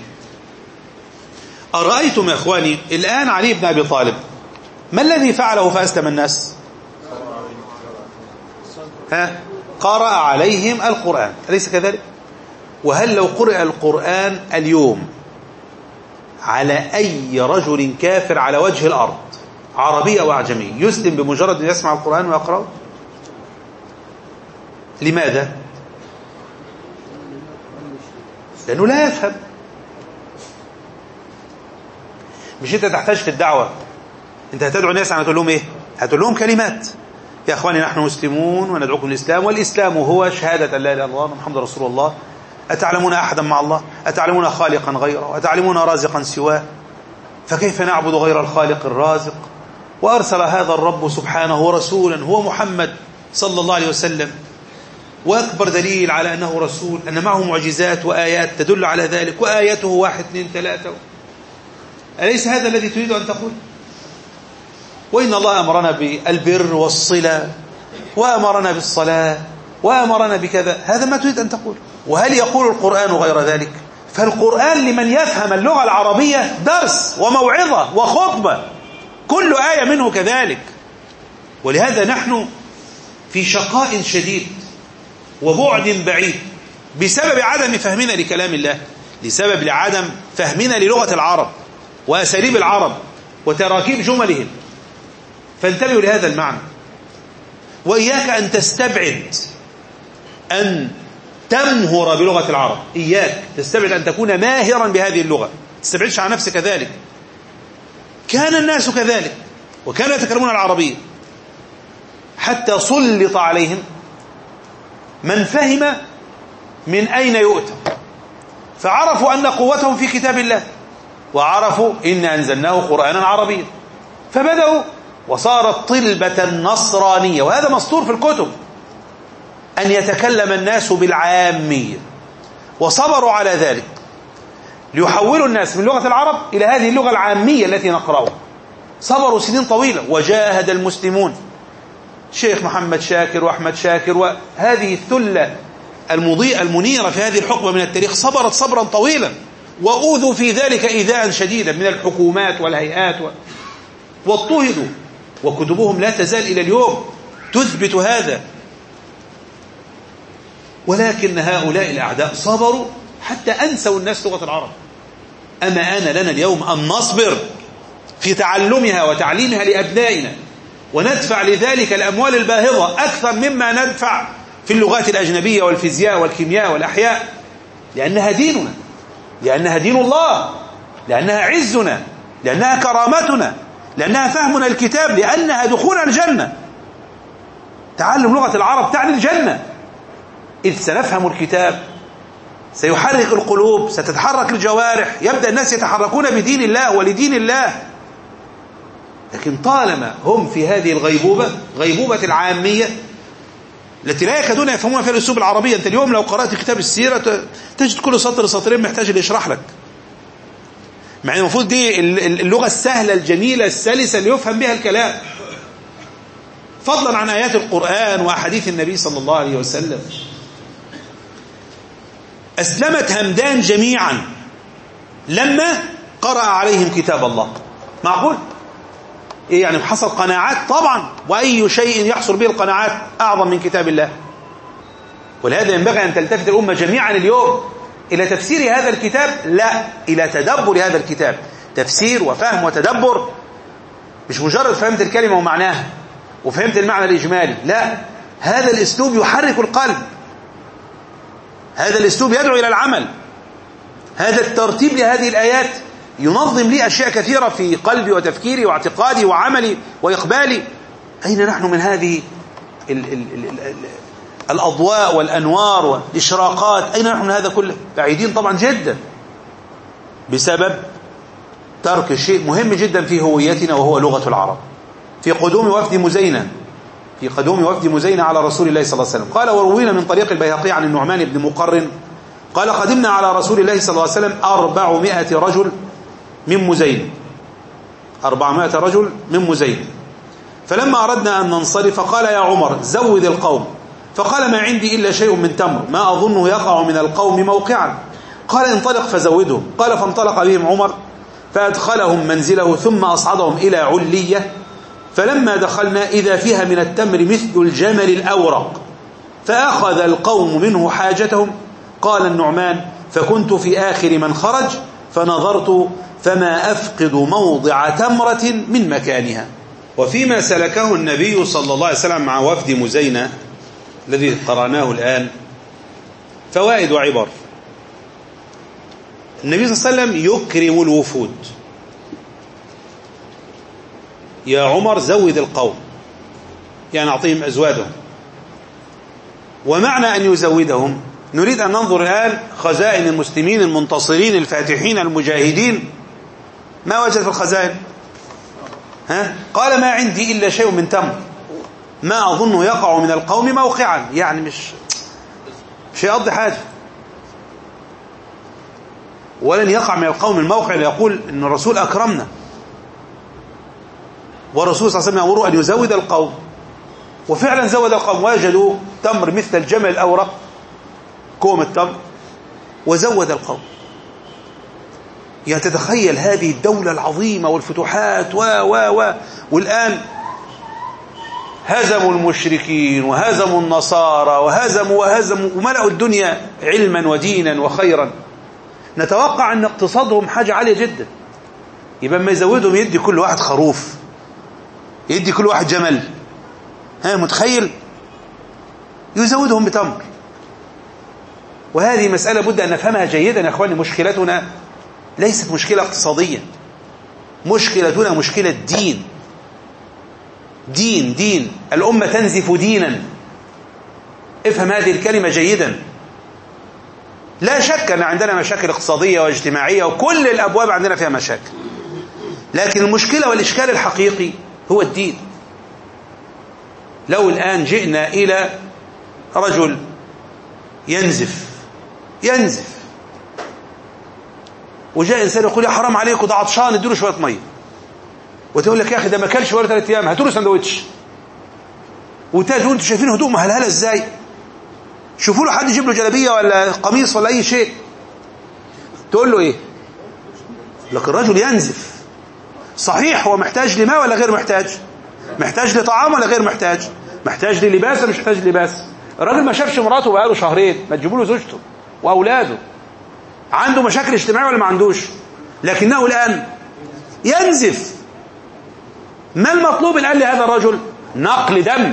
أرأيتم يا أخواني الآن علي بن أبي طالب ما الذي فعله فأسلم الناس؟ ها؟ قرأ عليهم القرآن، أليس كذلك؟ وهل لو قرأ القرآن اليوم على أي رجل كافر على وجه الأرض عربي أو أعجمي يسلم بمجرد أن يسمع القرآن ويقرأه؟ لماذا؟ لأنه لا يفهم. مش أنت تحتاج في الدعوة، أنت هتدعو الناس عم تقول لهم إيه؟ هتقول لهم كلمات: يا أخواني نحن مسلمون وندعوكم الإسلام، والإسلام هو شهادة لا إله إلا الله محمد رسول الله. أتعلمون أحدا مع الله؟ أتعلمون خالقا غيره؟ أتعلمون رازقا سواه؟ فكيف نعبد غير الخالق الرازق؟ وأرسل هذا الرب سبحانه رسولا هو محمد صلى الله عليه وسلم، وأكبر دليل على أنه رسول أن معه معجزات وآيات تدل على ذلك، وآياته واحد اثنين ثلاثة. أليس هذا الذي تريد أن تقول؟ وإن الله أمرنا بالبر والصلة، وأمرنا بالصلاة، وأمرنا بكذا. هذا ما تريد أن تقول. وهل يقول القرآن غير ذلك؟ فالقرآن لمن يفهم اللغة العربية درس وموعظة وخطبة، كل آية منه كذلك. ولهذا نحن في شقاء شديد وبعد بعيد بسبب عدم فهمنا لكلام الله، لسبب عدم فهمنا للغة العرب وأساليب العرب وتراكيب جملهم. فانتبهوا لهذا المعنى. وإياك أن تستبعد أن تمهر بلغة العرب، إياك تستبعد أن تكون ماهرا بهذه اللغة، تستبعدش عن نفسك ذلك. كان الناس كذلك وكانوا يتكلمون العربية، حتى سلط عليهم من فهم من أين يؤتى، فعرفوا أن قوتهم في كتاب الله، وعرفوا إن أنزلناه قرآنا عربيا، فبدأوا وصارت طلبة النصرانية. وهذا مسطور في الكتب، أن يتكلم الناس بالعامية، وصبروا على ذلك ليحولوا الناس من لغة العرب إلى هذه اللغة العامية التي نقرأها. صبروا سنين طويلة، وجاهد المسلمون، شيخ محمد شاكر وأحمد شاكر وهذه الثلة المضيئة المنيرة في هذه الحقبة من التاريخ صبرت صبرا طويلا، وأوذوا في ذلك إيذاء شديدا من الحكومات والهيئات و... واضطهدوا، وكتبهم لا تزال إلى اليوم تثبت هذا. ولكن هؤلاء الأعداء صبروا حتى أنسوا الناس لغة العرب. أما آن لنا اليوم أن نصبر في تعلمها وتعليمها لأبنائنا، وندفع لذلك الأموال الباهظة أكثر مما ندفع في اللغات الأجنبية والفيزياء والكيمياء والأحياء، لأنها ديننا، لأنها دين الله، لأنها عزنا، لأنها كرامتنا، لأنها فهمنا الكتاب، لأنها دخولنا الجنة. تعلم لغة العرب تعني الجنة، إذ سنفهم الكتاب سيحرك القلوب، ستتحرك الجوارح، يبدأ الناس يتحركون بدين الله ولدين الله. لكن طالما هم في هذه الغيبوبة، غيبوبة العامية التي لا يكادون يفهمون فيها الأسلوب العربية. أنت اليوم لو قرأت كتاب السيرة تجد كل سطر سطرين محتاج اللي يشرح لك، مع أن المفروض دي اللغة السهلة الجميلة السلسة اللي يفهم بها الكلام، فضلا عن آيات القرآن وأحاديث النبي صلى الله عليه وسلم. أسلمت همدان جميعا لما قرأ عليهم كتاب الله. معقول؟ إيه يعني حصل قناعات؟ طبعا، وأي شيء يحصل به القناعات أعظم من كتاب الله. ولهذا ينبغي أن تلتفت الأمة جميعا اليوم إلى تفسير هذا الكتاب، لا إلى تدبر هذا الكتاب، تفسير وفهم وتدبر، مش مجرد فهمت الكلمة ومعناها وفهمت المعنى الإجمالي، لا، هذا الأسلوب يحرك القلب، هذا الأسلوب يدعو إلى العمل، هذا الترتيب لهذه الآيات ينظم لي أشياء كثيرة في قلبي وتفكيري واعتقادي وعملي وإقبالي. أين نحن من هذه ال ال ال ال ال الأضواء والأنوار والإشراقات؟ أين نحن من هذا كله؟ بعيدين طبعا جدا بسبب ترك شيء مهم جدا في هويتنا، وهو لغة العرب. في قدوم وفد مزينة في قدوم وفد مزينة على رسول الله صلى الله عليه وسلم قال: وروينا من طريق البيهقي عن النعمان بن مقرن قال: قدمنا على رسول الله صلى الله عليه وسلم أربعمائة رجل من مزينة أربعمائة رجل من مزينة فلما أردنا أن ننصرف قال: يا عمر زود القوم. فقال: ما عندي إلا شيء من تمر ما أظنه يقع من القوم موقعا. قال: انطلق فزودهم. قال: فانطلق بهم عمر فأدخلهم منزله ثم أصعدهم إلى علية، فلما دخلنا إذا فيها من التمر مثل الجمل الأورق، فأخذ القوم منه حاجتهم. قال النعمان: فكنت في آخر من خرج فنظرت فما أفقد موضع تمرة من مكانها. وفيما سلكه النبي صلى الله عليه وسلم مع وفد مزينة الذي قرأناه الآن فوائد وعبر. النبي صلى الله عليه وسلم يكرم الوفود. يا عمر زود القوم، يعني أعطيهم أزوادهم. ومعنى أن يزودهم نريد أن ننظر الآن خزائن المسلمين المنتصرين الفاتحين المجاهدين. ما وجد في الخزائن؟ ها؟ قال: ما عندي إلا شيء من تمر ما أظن يقع من القوم موقعا، يعني مش مش يقضي حاجة، ولن يقع من القوم الموقع ليقول إن الرسول أكرمنا. والرسول صلى الله عليه وسلم يأمره أن يزود القوم، وفعلا زود القوم. وجدوا تمر مثل الجمل الأورق، كوم التمر، وزود القوم. يعني تتخيل هذه الدولة العظيمة والفتوحات و و و والآن هزموا المشركين وهزموا النصارى وهزموا وهزموا وملأوا الدنيا علما ودينا وخيرا. نتوقع أن اقتصادهم حاجة عالية جدا، يبقى ما يزودهم يدي كل واحد خروف، يدي كل واحد جمل. ها متخيل؟ يزودهم بتمر. وهذه مسألة بد أن نفهمها جيدا يا أخواني. مشكلتنا ليست مشكلة اقتصادية، مشكلتنا مشكلة دين دين دين الأمة تنزف دينا. افهم هذه الكلمة جيدا. لا شك أن عندنا مشاكل اقتصادية واجتماعية وكل الأبواب عندنا فيها مشاكل، لكن المشكلة والإشكال الحقيقي هو الدين. لو الآن جئنا إلى رجل ينزف ينزف وجاء إنسان يقول: يا حرام عليكم ده عطشان اديله شوية مية، وتقول لك: يا أخي ده ما كلش ولا ثلاث أيام هاتوا له سندوتش. وتقول: أنتوا شايفين هدوء مهلهلة إزاي؟ شوفوا له حد يجيب له جلابية ولا قميص ولا أي شيء. تقول له إيه؟ لكن الرجل ينزف. صحيح هو محتاج لماء ولا غير محتاج؟ محتاج لطعام ولا غير محتاج؟ محتاج للباس ولا مش محتاج للباس؟ الراجل ما شافش مراته بقاله شهرين، ما تجيبوا له زوجته وأولاده. عنده مشاكل اجتماعية ولا ما عندوش؟ لكنه الآن ينزف. ما المطلوب الآن لهذا الرجل؟ نقل دم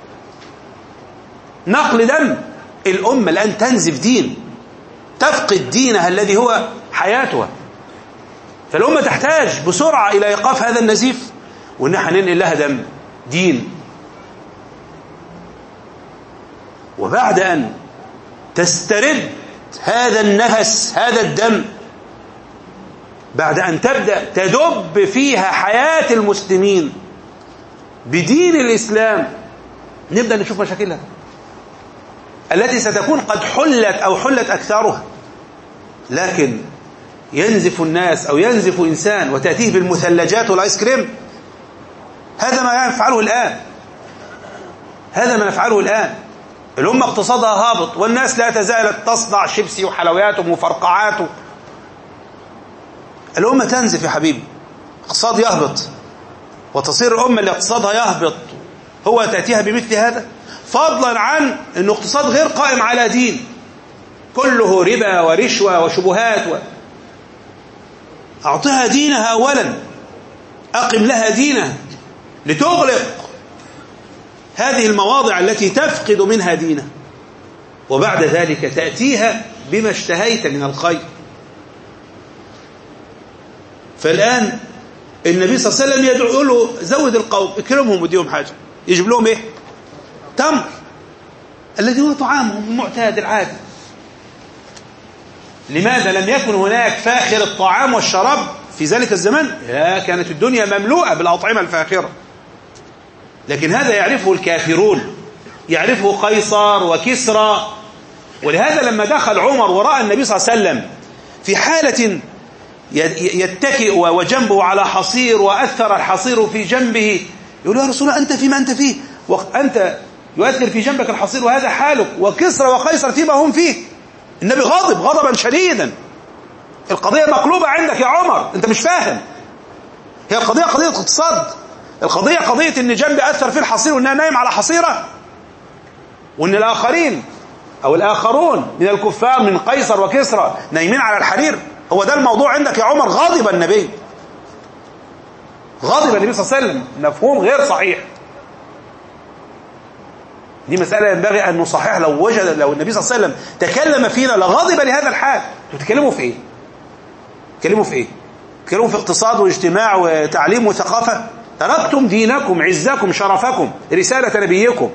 نقل دم. الأمة الآن تنزف دين، تفقد دينها الذي هو حياتها. فالأمة تحتاج بسرعة إلى إيقاف هذا النزيف، وإن احنا ننقل لها دم دين. وبعد أن تسترد هذا النفس هذا الدم، بعد أن تبدأ تدب فيها حياة المسلمين بدين الإسلام، نبدأ نشوف مشاكلها التي ستكون قد حلت أو حلت أكثرها. لكن ينزف الناس أو ينزف إنسان وتأتيه بالمثلجات والآيس كريم، هذا ما يفعله الآن هذا ما نفعله الآن. الأمة اقتصادها هابط، والناس لا تزالت تصنع شيبسي وحلويات ومفرقعات. الأمة تنزف يا حبيبي، اقتصاد يهبط، وتصير الأمة اللي اقتصادها يهبط هو تأتيها بمثل هذا، فضلا عن أنه اقتصاد غير قائم على دين، كله ربا ورشوة وشبهات و... أعطها دينها أولا، أقم لها دينها لتغلق هذه المواضع التي تفقد منها دينها، وبعد ذلك تأتيها بما اشتهيت من الخير. فالآن النبي صلى الله عليه وسلم يدعو يقول له زود القوم اكرمهم وديهم حاجة، يجيب لهم ايه؟ تمر الذي هو طعامهم المعتاد العادي. لماذا لم يكن هناك فاخر الطعام والشراب في ذلك الزمان؟ لا، كانت الدنيا مملوءة بالأطعمة الفاخرة، لكن هذا يعرفه الكافرون، يعرفه قيصر وكسرى. ولهذا لما دخل عمر وراء النبي صلى الله عليه وسلم في حالة يتكئ وجنبه على حصير وأثر الحصير في جنبه، يقول يا رسول الله أنت فيما أنت فيه، وأنت يؤثر في جنبك الحصير وهذا حالك، وكسرى وقيصر فيما هم فيه. النبي غاضب غضبا شديدا. القضية مقلوبة عندك يا عمر، أنت مش فاهم. هي القضية قضية اقتصاد، القضية قضية أن جنبي أثر فيه الحصير وأنها نايم على حصيرة، وأن الآخرين أو الآخرون من الكفار من قيصر وكسرى نايمين على الحرير. هو ده الموضوع عندك يا عمر. غاضب النبي، غاضب النبي صلى الله عليه وسلم، مفهوم غير صحيح. دي مسألة ينبغي أن نصحح. لو وجد لو النبي صلى الله عليه وسلم تكلم فينا لغاضب لهذا الحال. تتكلموا في إيه؟ تتكلموا في إيه؟ تتكلموا في اقتصاد واجتماع وتعليم وثقافة؟ تركتم دينكم، عزكم، شرفكم، رسالة نبيكم.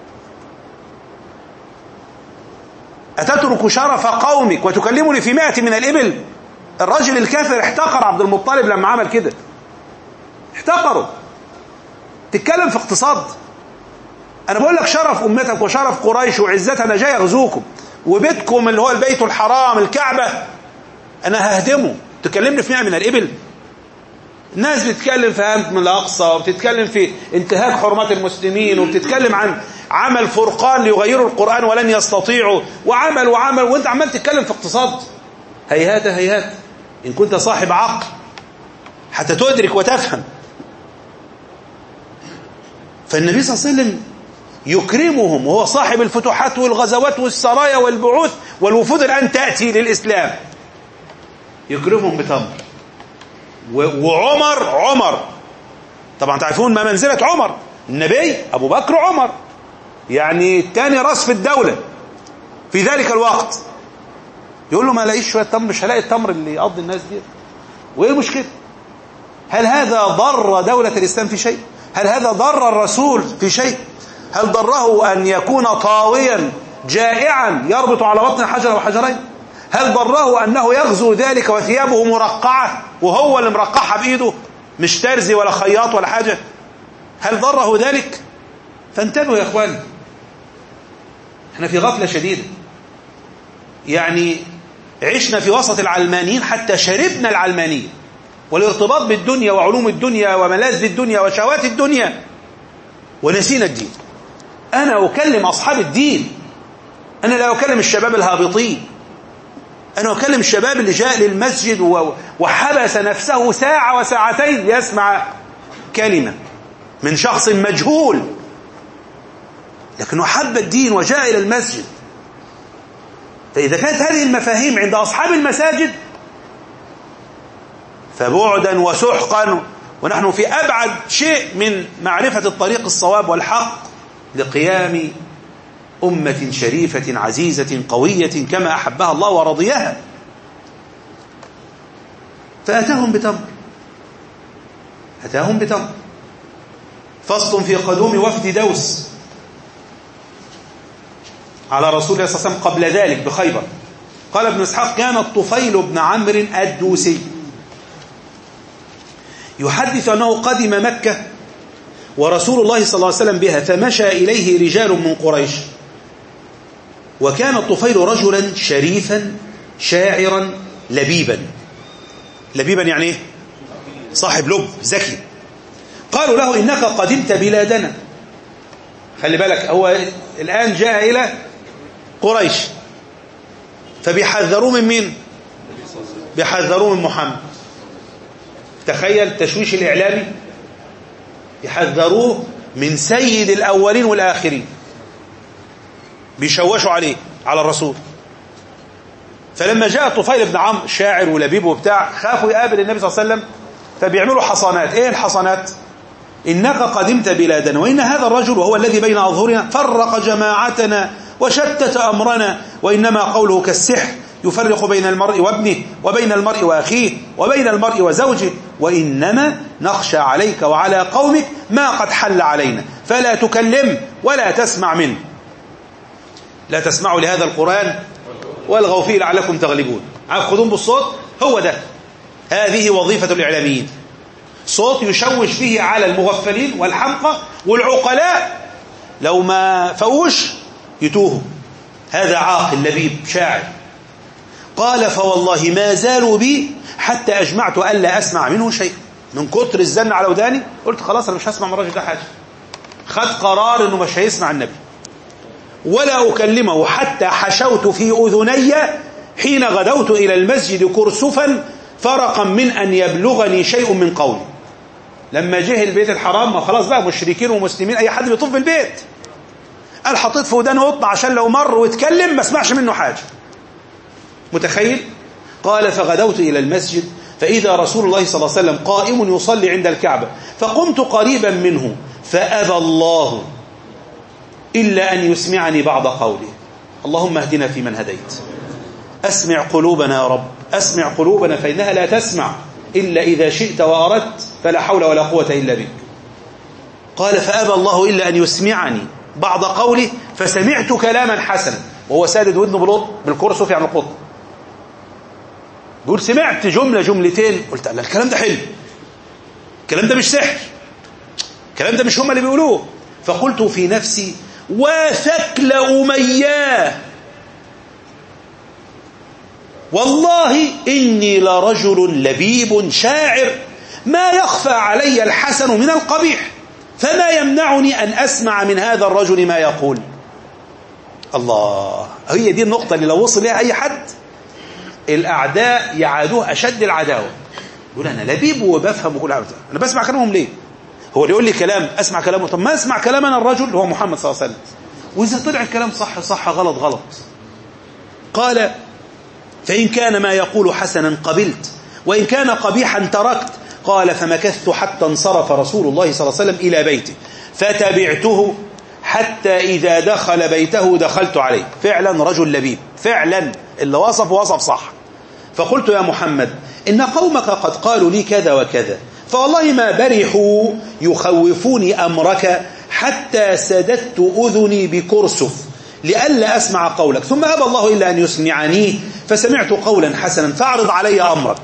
أتترك شرف قومك وتكلمني في مائة من الإبل؟ الرجل الكافر احتقر عبد المطلب لما عمل كده، احتقره. تتكلم في اقتصاد؟ أنا بقول لك شرف أمتك وشرف قريش وعزتنا جاي يغزوكم، وبيتكم اللي هو البيت الحرام الكعبة أنا ههدمه، تكلمني في مائة من الإبل؟ الناس بتتكلم في هدم الأقصى، وبتتكلم في انتهاك حرمات المسلمين، وبتتكلم عن عمل فرقان ليغيروا القرآن ولن يستطيعوا، وعمل وعمل، وانت عمال تتكلم في اقتصاد. هيهات هيهات إن كنت صاحب عقل حتى تدرك وتفهم. فالنبي صلى الله عليه وسلم يكرمهم وهو صاحب الفتوحات والغزوات والسرايا والبعوث والوفود الآن تأتي للإسلام، يكرمهم بتمر. وعمر عمر طبعا تعرفون ما منزلة عمر، النبي أبو بكر عمر، يعني الثاني راس في الدولة في ذلك الوقت. يقول له ما لاقيش شوية تمر، مش هلاقي التمر اللي يقضي الناس دي. وإيه المشكلة؟ هل هذا ضر دولة الإسلام في شيء؟ هل هذا ضر الرسول في شيء؟ هل ضره أن يكون طاويا جائعا يربط على بطن حجر وحجرين؟ هل ضره أنه يغزو ذلك وثيابه مرقعة وهو اللي مرقعها بإيده، مش ترزي ولا خياط ولا حاجة؟ هل ضره ذلك؟ فانتبهوا يا إخواني، احنا في غفلة شديدة. يعني عشنا في وسط العلمانيين حتى شربنا العلمانية والارتباط بالدنيا وعلوم الدنيا وملاذ الدنيا وشهوات الدنيا، ونسينا الدين. أنا أكلم أصحاب الدين، أنا لا أكلم الشباب الهابطين، أنا أكلم الشباب اللي جاء للمسجد وحبس نفسه ساعة وساعتين ليسمع كلمة من شخص مجهول، لكنه حب الدين وجاء إلى المسجد. فإذا كانت هذه المفاهيم عند أصحاب المساجد فبعدا وسحقا، ونحن في أبعد شيء من معرفة الطريق الصواب والحق لقيام أمة شريفة عزيزة قوية كما أحبها الله ورضيها. فأتاهم بتمر، أتاهم بتمر. فصل في قدوم وفد دوس على رسول الله صلى الله عليه وسلم قبل ذلك بخيبر. قال ابن إسحاق كان الطفيل بن عمرو الدوسي يحدث أنه قدم مكة ورسول الله صلى الله عليه وسلم بها، فمشى إليه رجال من قريش. وكان الطفيل رجلا شريفا شاعرا لبيبا. لبيبا يعني ايه؟ صاحب لب ذكي. قالوا له إنك قدمت بلادنا. خلي بالك، هو الآن جاء إلى قريش، فبيحذروه من مين؟ بيحذروه من محمد. تخيل التشويش الإعلامي، يحذروه من سيد الأولين والآخرين، بيشوشوا عليه على الرسول. فلما جاء طفيل بن عمرو شاعر ولبيب وبتاع، خافوا يقابل النبي صلى الله عليه وسلم، فبيعملوا حصانات. ايه الحصانات؟ إنك قدمت بلادنا، وإن هذا الرجل وهو الذي بين أظهرنا فرق جماعتنا وشتت أمرنا، وإنما قوله كالسحر يفرق بين المرء وابنه وبين المرء وأخيه وبين المرء وزوجه، وإنما نخشى عليك وعلى قومك ما قد حل علينا، فلا تكلم ولا تسمع منه. لا تسمعوا لهذا القرآن والغوا فيه لعلكم تغلبون. خذون بالصوت، هو ده، هذه وظيفة الإعلاميين، صوت يشوش فيه على المغفلين والحمقى والعقلاء، لو ما فوش يتوهوا. هذا عاقل لبيب شاعر. قال فوالله ما زالوا بي حتى أجمعت ألا أسمع منه شيء. من كتر الزن على وداني قلت خلاص أنا مش هسمع من الراجل ده حاجة. خد قرار أنه مش هيسمع النبي ولا أكلمه، حتى حشوت في أذني حين غدوت إلى المسجد كرسفا فرقا من أن يبلغني شيء من قولي. لما جه البيت الحرام، ما خلاص بقى مشركين ومسلمين أي حد بيطوف بالبيت، قال حطيت في ودانه قطن عشان لو مر واتكلم ما اسمعش منه حاجة. متخيل؟ قال فغدوت إلى المسجد فإذا رسول الله صلى الله عليه وسلم قائم يصلي عند الكعبة، فقمت قريبا منه فأبى الله إلا أن يسمعني بعض قوله. اللهم اهدنا فيمن هديت، أسمع قلوبنا يا رب، أسمع قلوبنا فإنها لا تسمع إلا إذا شئت وأردت، فلا حول ولا قوة إلا بك. قال فأبى الله إلا أن يسمعني بعض قوله فسمعت كلاما حسنا، وهو سادد ودنه بالقط بالكرسف يعني القط، بيقول سمعت جملة جملتين، قلت لا الكلام ده حلو، الكلام ده مش سحر، الكلام ده مش هم اللي بيقولوه. فقلت في نفسي وثكل أمياه والله إني لرجل لبيب شاعر ما يخفى علي الحسن من القبيح، فما يمنعني أن أسمع من هذا الرجل ما يقول. الله، هي دي النقطة اللي لو وصل لها أي حد الأعداء يعادوه أشد العداوة. يقول أنا لبيب وبفهم وكل حاجة، أنا بسمع كلامهم ليه؟ هو اللي يقول لي كلام أسمع كلامه، طب ما أسمع كلام أنا الرجل هو محمد صلى الله عليه وسلم، وإذا طلع الكلام صح صح غلط غلط. قال فإن كان ما يقول حسنا قبلت وإن كان قبيحا تركت. قال فمكثت حتى انصرف رسول الله صلى الله عليه وسلم إلى بيته فتبعته حتى إذا دخل بيته دخلت عليه. فعلا رجل لبيب، فعلا اللي وصف وصف صح. فقلت يا محمد إن قومك قد قالوا لي كذا وكذا، فوالله ما برحوا يخوفوني أمرك حتى سددت أذني بكرسف لئلا أسمع قولك، ثم أبى الله إلا أن يسمعني فسمعت قولا حسنا فاعرض علي أمرك.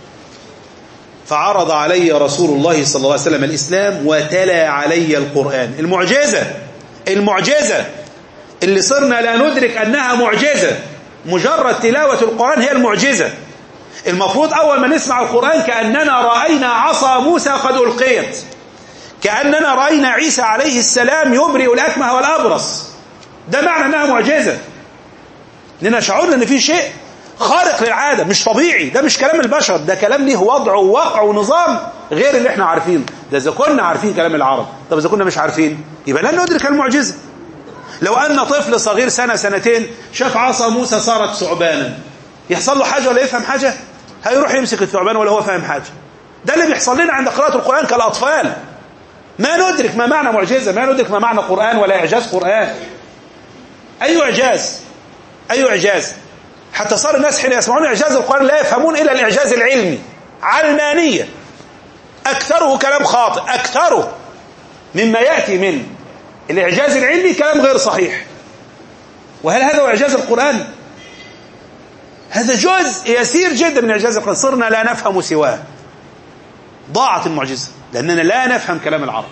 فعرض علي رسول الله صلى الله عليه وسلم الإسلام وتلا علي القرآن. المعجزة المعجزة اللي صرنا لا ندرك أنها معجزة، مجرد تلاوة القرآن هي المعجزة. المفروض أول ما نسمع القرآن كأننا رأينا عصا موسى قد ألقيت، كأننا رأينا عيسى عليه السلام يبرئ الأكمه والأبرص. ده معنى أنها معجزة، لأننا شعورنا أن في شيء خارق للعادة مش طبيعي، ده مش كلام البشر، ده كلام له وضع وواقع ونظام غير اللي احنا عارفينه. ده إذا كنا عارفين كلام العرب، طب إذا كنا مش عارفين يبقى لن ندرك المعجزة. لو أن طفل صغير سنة سنتين شاف عصا موسى صارت ثعبانا، يحصل له حاجة ولا يفهم حاجة؟ هيروح يمسك الثعبان ولا هو فاهم حاجة. ده اللي بيحصل لنا عند قراءة القرآن كالأطفال، ما ندرك ما معنى معجزة، ما ندرك ما معنى قرآن ولا إعجاز قرآن. أي إعجاز، أي إعجاز، حتى صار الناس حين يسمعون إعجاز القرآن لا يفهمون إلا الإعجاز العلمي، علمانية، أكثره كلام خاطئ، أكثره مما يأتي من الإعجاز العلمي كلام غير صحيح. وهل هذا هو إعجاز القرآن؟ هذا جزء يسير جدا من إعجاز القرآن، صرنا لا نفهم سواه. ضاعت المعجزة لأننا لا نفهم كلام العرب.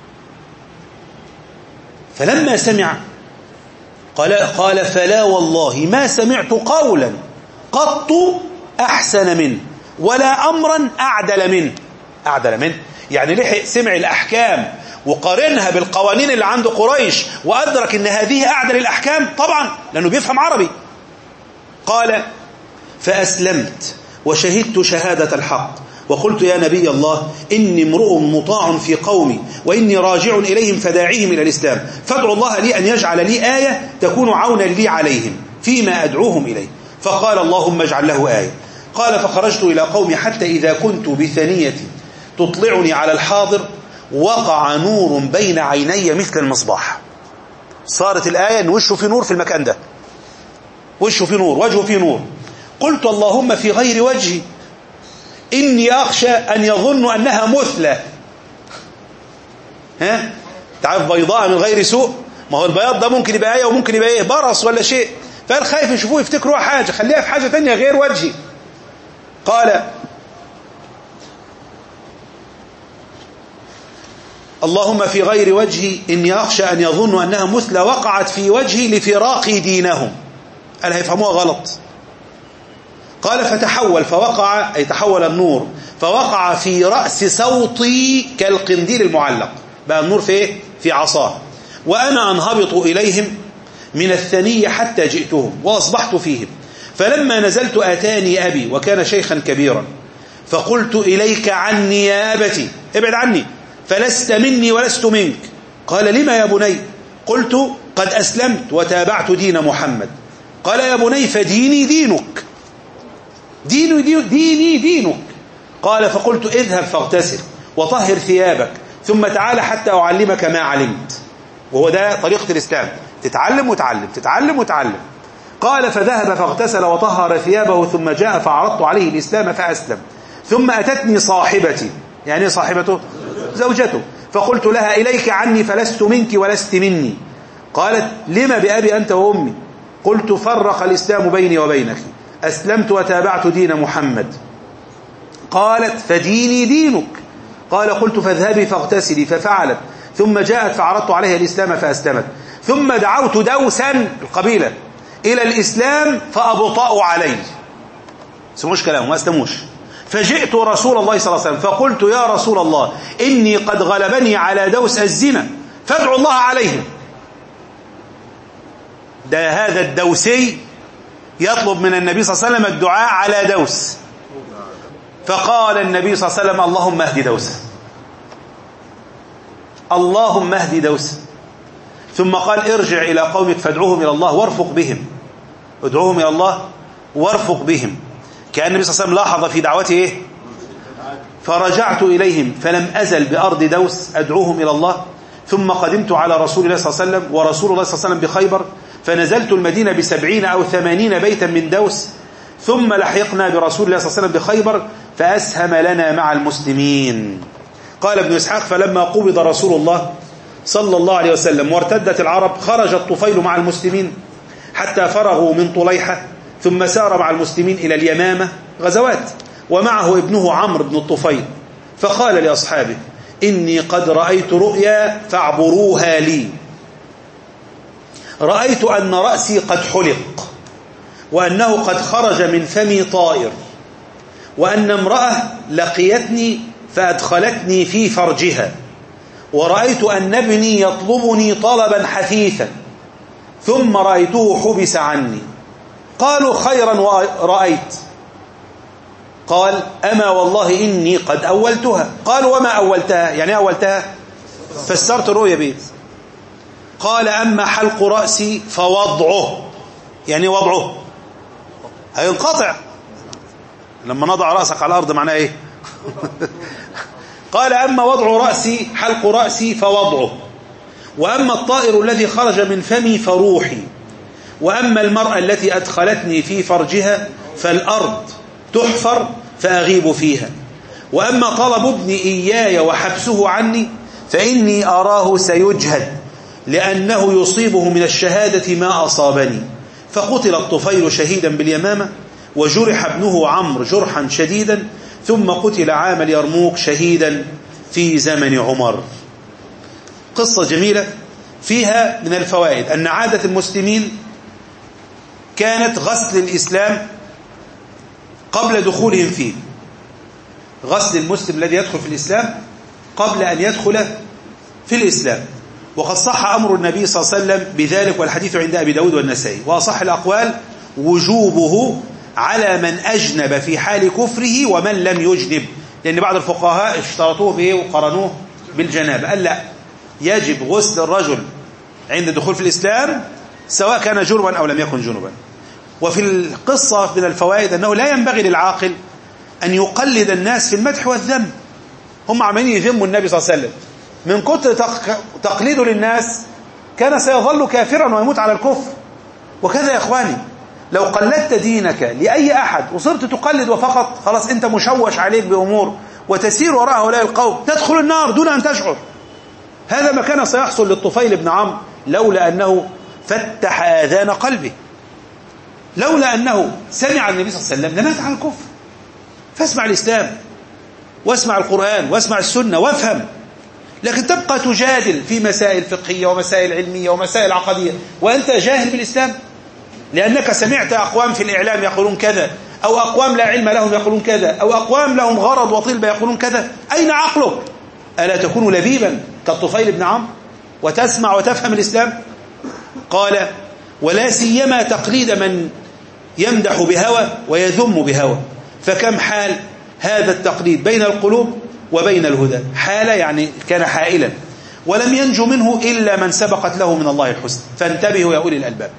فلما سمع قال, قال فلا والله ما سمعت قولا قط أحسن منه ولا أمرا أعدل منه. أعدل منه يعني لحق سمع الأحكام وقارنها بالقوانين اللي عند قريش وأدرك أن هذه أعدل الأحكام طبعا لأنه بيفهم عربي. قال فأسلمت وشهدت شهادة الحق وقلت يا نبي الله إني امرؤ مطاع في قومي وإني راجع إليهم فداعيهم إلى الإسلام، فادعوا الله لي أن يجعل لي آية تكون عونا لي عليهم فيما أدعوهم إليه. فقال اللهم اجعل له آية. قال فخرجت إلى قومي حتى إذا كنت بثنية تطلعني على الحاضر وقع نور بين عيني مثل المصباح. صارت الآية أن وشه في نور في المكان ده، وشه في نور، وجهه في نور. قلت اللهم في غير وجهي إني أخشى أن يظن أنها مثلى. ها تعرف بيضاء من غير سوء، ما هو البياض ده ممكن يبقى ايه وممكن يبقى ايه برص ولا شيء، فقال خايف يشوفوه يفتكروا حاجة، خليها في حاجة تانية غير وجهي. قال اللهم في غير وجهي إني أخشى أن يظن أنها مثلى وقعت في وجهي لفراقي دينهم. قال هيفهموها غلط. قال فتحول فوقع، أي تحول النور فوقع في رأس صوتي كالقنديل المعلق، بقى النور في إيه؟ في عصاه، وأنا أنهبط إليهم من الثنية حتى جئتهم وأصبحت فيهم. فلما نزلت آتاني أبي وكان شيخا كبيرا فقلت إليك عني يا أبتي، ابعد عني فلست مني ولست منك. قال لما يا بني؟ قلت قد أسلمت وتابعت دين محمد. قال يا بني فديني دينك، ديني ديني دينك. قال فقلت اذهب فاغتسل وطهر ثيابك ثم تعال حتى أعلمك ما علمت. وهو ده طريقة الإسلام، تتعلم وتعلم تتعلم وتعلم. قال فذهب فاغتسل وطهر ثيابه ثم جاء فعرضت عليه الإسلام فأسلم. ثم أتتني صاحبتي، يعني صاحبته زوجته، فقلت لها إليك عني فلست منك ولست مني. قالت لما بأبي أنت وأمي؟ قلت فرق الإسلام بيني وبينك، أسلمت وتابعت دين محمد. قالت فديني دينك. قال قلت فاذهبي فاغتسلي، ففعلت ثم جاءت فعرضت عليها الإسلام فأسلمت. ثم دعوت دوسا القبيلة إلى الإسلام فأبطأوا عليه، سموش كلام ما أسلموش. فجئت رسول الله صلى الله عليه وسلم فقلت يا رسول الله إني قد غلبني على دوس الزنا فادعوا الله عليهم. ده هذا الدوسي يطلب من النبي صلى الله عليه وسلم الدعاء على دوس. فقال النبي صلى الله عليه وسلم اللهم اهد دوسا، اللهم اهد دوسا. ثم قال ارجع إلى قومك فادعوهم إلى الله وارفق بهم، ادعوهم إلى الله وارفق بهم. كأن النبي صلى الله عليه وسلم لاحظ في دعوته إيه؟ فرجعت إليهم فلم أزل بأرض دوس أدعوهم إلى الله. ثم قدمت على رسول الله صلى الله عليه وسلم ورسول الله صلى الله عليه وسلم بخيبر، فنزلت المدينة بسبعين أو ثمانين بيتا من دوس. ثم لحقنا برسول الله صلى الله عليه وسلم بخيبر فأسهم لنا مع المسلمين. قال ابن إسحاق فلما قبض رسول الله صلى الله عليه وسلم وارتدت العرب خرج الطفيل مع المسلمين حتى فرغوا من طليحة، ثم سار مع المسلمين إلى اليمامة غزوات، ومعه ابنه عمرو بن الطفيل. فقال لأصحابه إني قد رأيت رؤيا فاعبروها لي. رأيت أن رأسي قد حلق، وأنه قد خرج من فمي طائر، وأن امرأة لقيتني فأدخلتني في فرجها، ورأيت أن ابني يطلبني طلبا حثيثا، ثم رأيته حبس عني. قالوا خيرا رأيت. قال أما والله إني قد أولتها. قالوا وما أولتها؟ يعني أولتها فسرت الرؤيا بيه. قال أما حلق رأسي فوضعه، يعني وضعه هينقطع لما نضع رأسك على الأرض، معناه إيه؟ قال أما وضع رأسي حلق رأسي فوضعه، وأما الطائر الذي خرج من فمي فروحي، وأما المرأة التي أدخلتني في فرجها فالأرض تحفر فأغيب فيها، وأما طلب ابني إياي وحبسه عني فإني أراه سيجهد لأنه يصيبه من الشهادة ما أصابني. فقتل الطفيل شهيدا باليمامة، وجرح ابنه عمرو جرحا شديدا، ثم قتل عام اليرموك شهيدا في زمن عمر. قصة جميلة فيها من الفوائد أن عادة المسلمين كانت غسل الإسلام قبل دخولهم فيه، غسل المسلم الذي يدخل في الإسلام قبل أن يدخل في الإسلام. وقد صح أمر النبي صلى الله عليه وسلم بذلك، والحديث عند أبي داود والنسائي. وأصح الأقوال وجوبه على من أجنب في حال كفره ومن لم يجنب، لأن بعض الفقهاء اشترطوه به وقرنوه بالجنابة. قال لا، يجب غسل الرجل عند الدخول في الإسلام سواء كان جنبا أو لم يكن جنبا. وفي القصة من الفوائد أنه لا ينبغي للعاقل أن يقلد الناس في المدح والذم. هم عمالين يذموا النبي صلى الله عليه وسلم، من كتر تقليده للناس كان سيظل كافرا ويموت على الكفر. وكذا يا إخواني، لو قلدت دينك لأي أحد وصرت تقلد وفقط، خلاص أنت مشوش عليك بأمور وتسير وراء هؤلاء القوم، تدخل النار دون أن تشعر. هذا ما كان سيحصل للطفيل بن عمرو لولا أنه فتح آذان قلبه، لولا أنه سمع النبي صلى الله عليه وسلم لمات على الكفر. فاسمع الإسلام واسمع القرآن واسمع السنة وافهم، لكن تبقى تجادل في مسائل فقهية ومسائل علمية ومسائل عقدية وأنت جاهل بالإسلام، لأنك سمعت أقوام في الإعلام يقولون كذا، أو أقوام لا علم لهم يقولون كذا، أو أقوام لهم غرض وطلبة يقولون كذا. أين عقلك؟ ألا تكون لبيبا كالطفيل بن عمرو وتسمع وتفهم الإسلام؟ قال: ولا سيما تقليد من يمدح بهوى ويذم بهوى، فكم حال هذا التقليد بين القلوب وبين الهدى. حال يعني كان حائلا، ولم ينجو منه إلا من سبقت له من الله الحسنى. فانتبهوا يا أولي الألباب،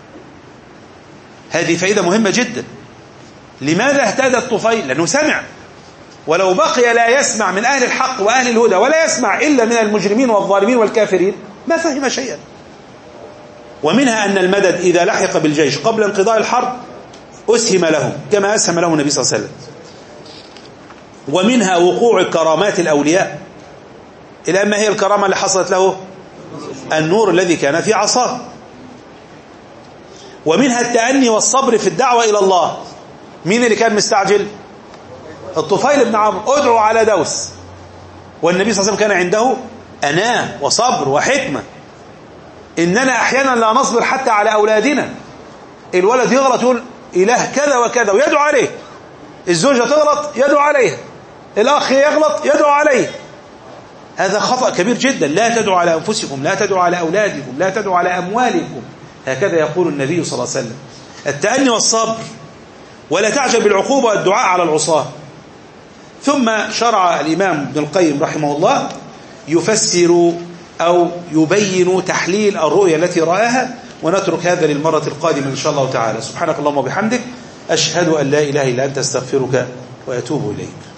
هذه فائدة مهمة جدا. لماذا اهتدى الطفيل؟ لأنه سمع، ولو بقي لا يسمع من أهل الحق وأهل الهدى ولا يسمع إلا من المجرمين والظالمين والكافرين ما فهم شيئا. ومنها أن المدد إذا لحق بالجيش قبل انقضاء الحرب أسهم له كما أسهم له النبي صلى الله عليه وسلم. ومنها وقوع كرامات الأولياء. إلى ما هي الكرامة اللي حصلت له؟ النور الذي كان في عصاه. ومنها التأني والصبر في الدعوة إلى الله. مين اللي كان مستعجل؟ الطفيل بن عمرو. ادعوا على دوس، والنبي صلى الله عليه وسلم كان عنده أناة وصبر وحكمة. إننا أحيانا لا نصبر حتى على أولادنا. الولد يغلط يقول إله كذا وكذا ويدعو عليه، الزوجة تغلط يدعو عليها، الأخ يغلط يدعو عليه. هذا خطأ كبير جدا. لا تدعوا على أنفسكم، لا تدعوا على أولادكم، لا تدعوا على أموالكم. هكذا يقول النبي صلى الله عليه وسلم. التأني والصبر، ولا تعجب بالعقوبة والدعاء على العصاة. ثم شرع الإمام ابن القيم رحمه الله يفسر أو يبين تحليل الرؤيا التي رآها، ونترك هذا للمرة القادمة إن شاء الله تعالى. سبحانك اللهم وبحمدك، أشهد أن لا إله إلا أنت، استغفرك وأتوب إليك.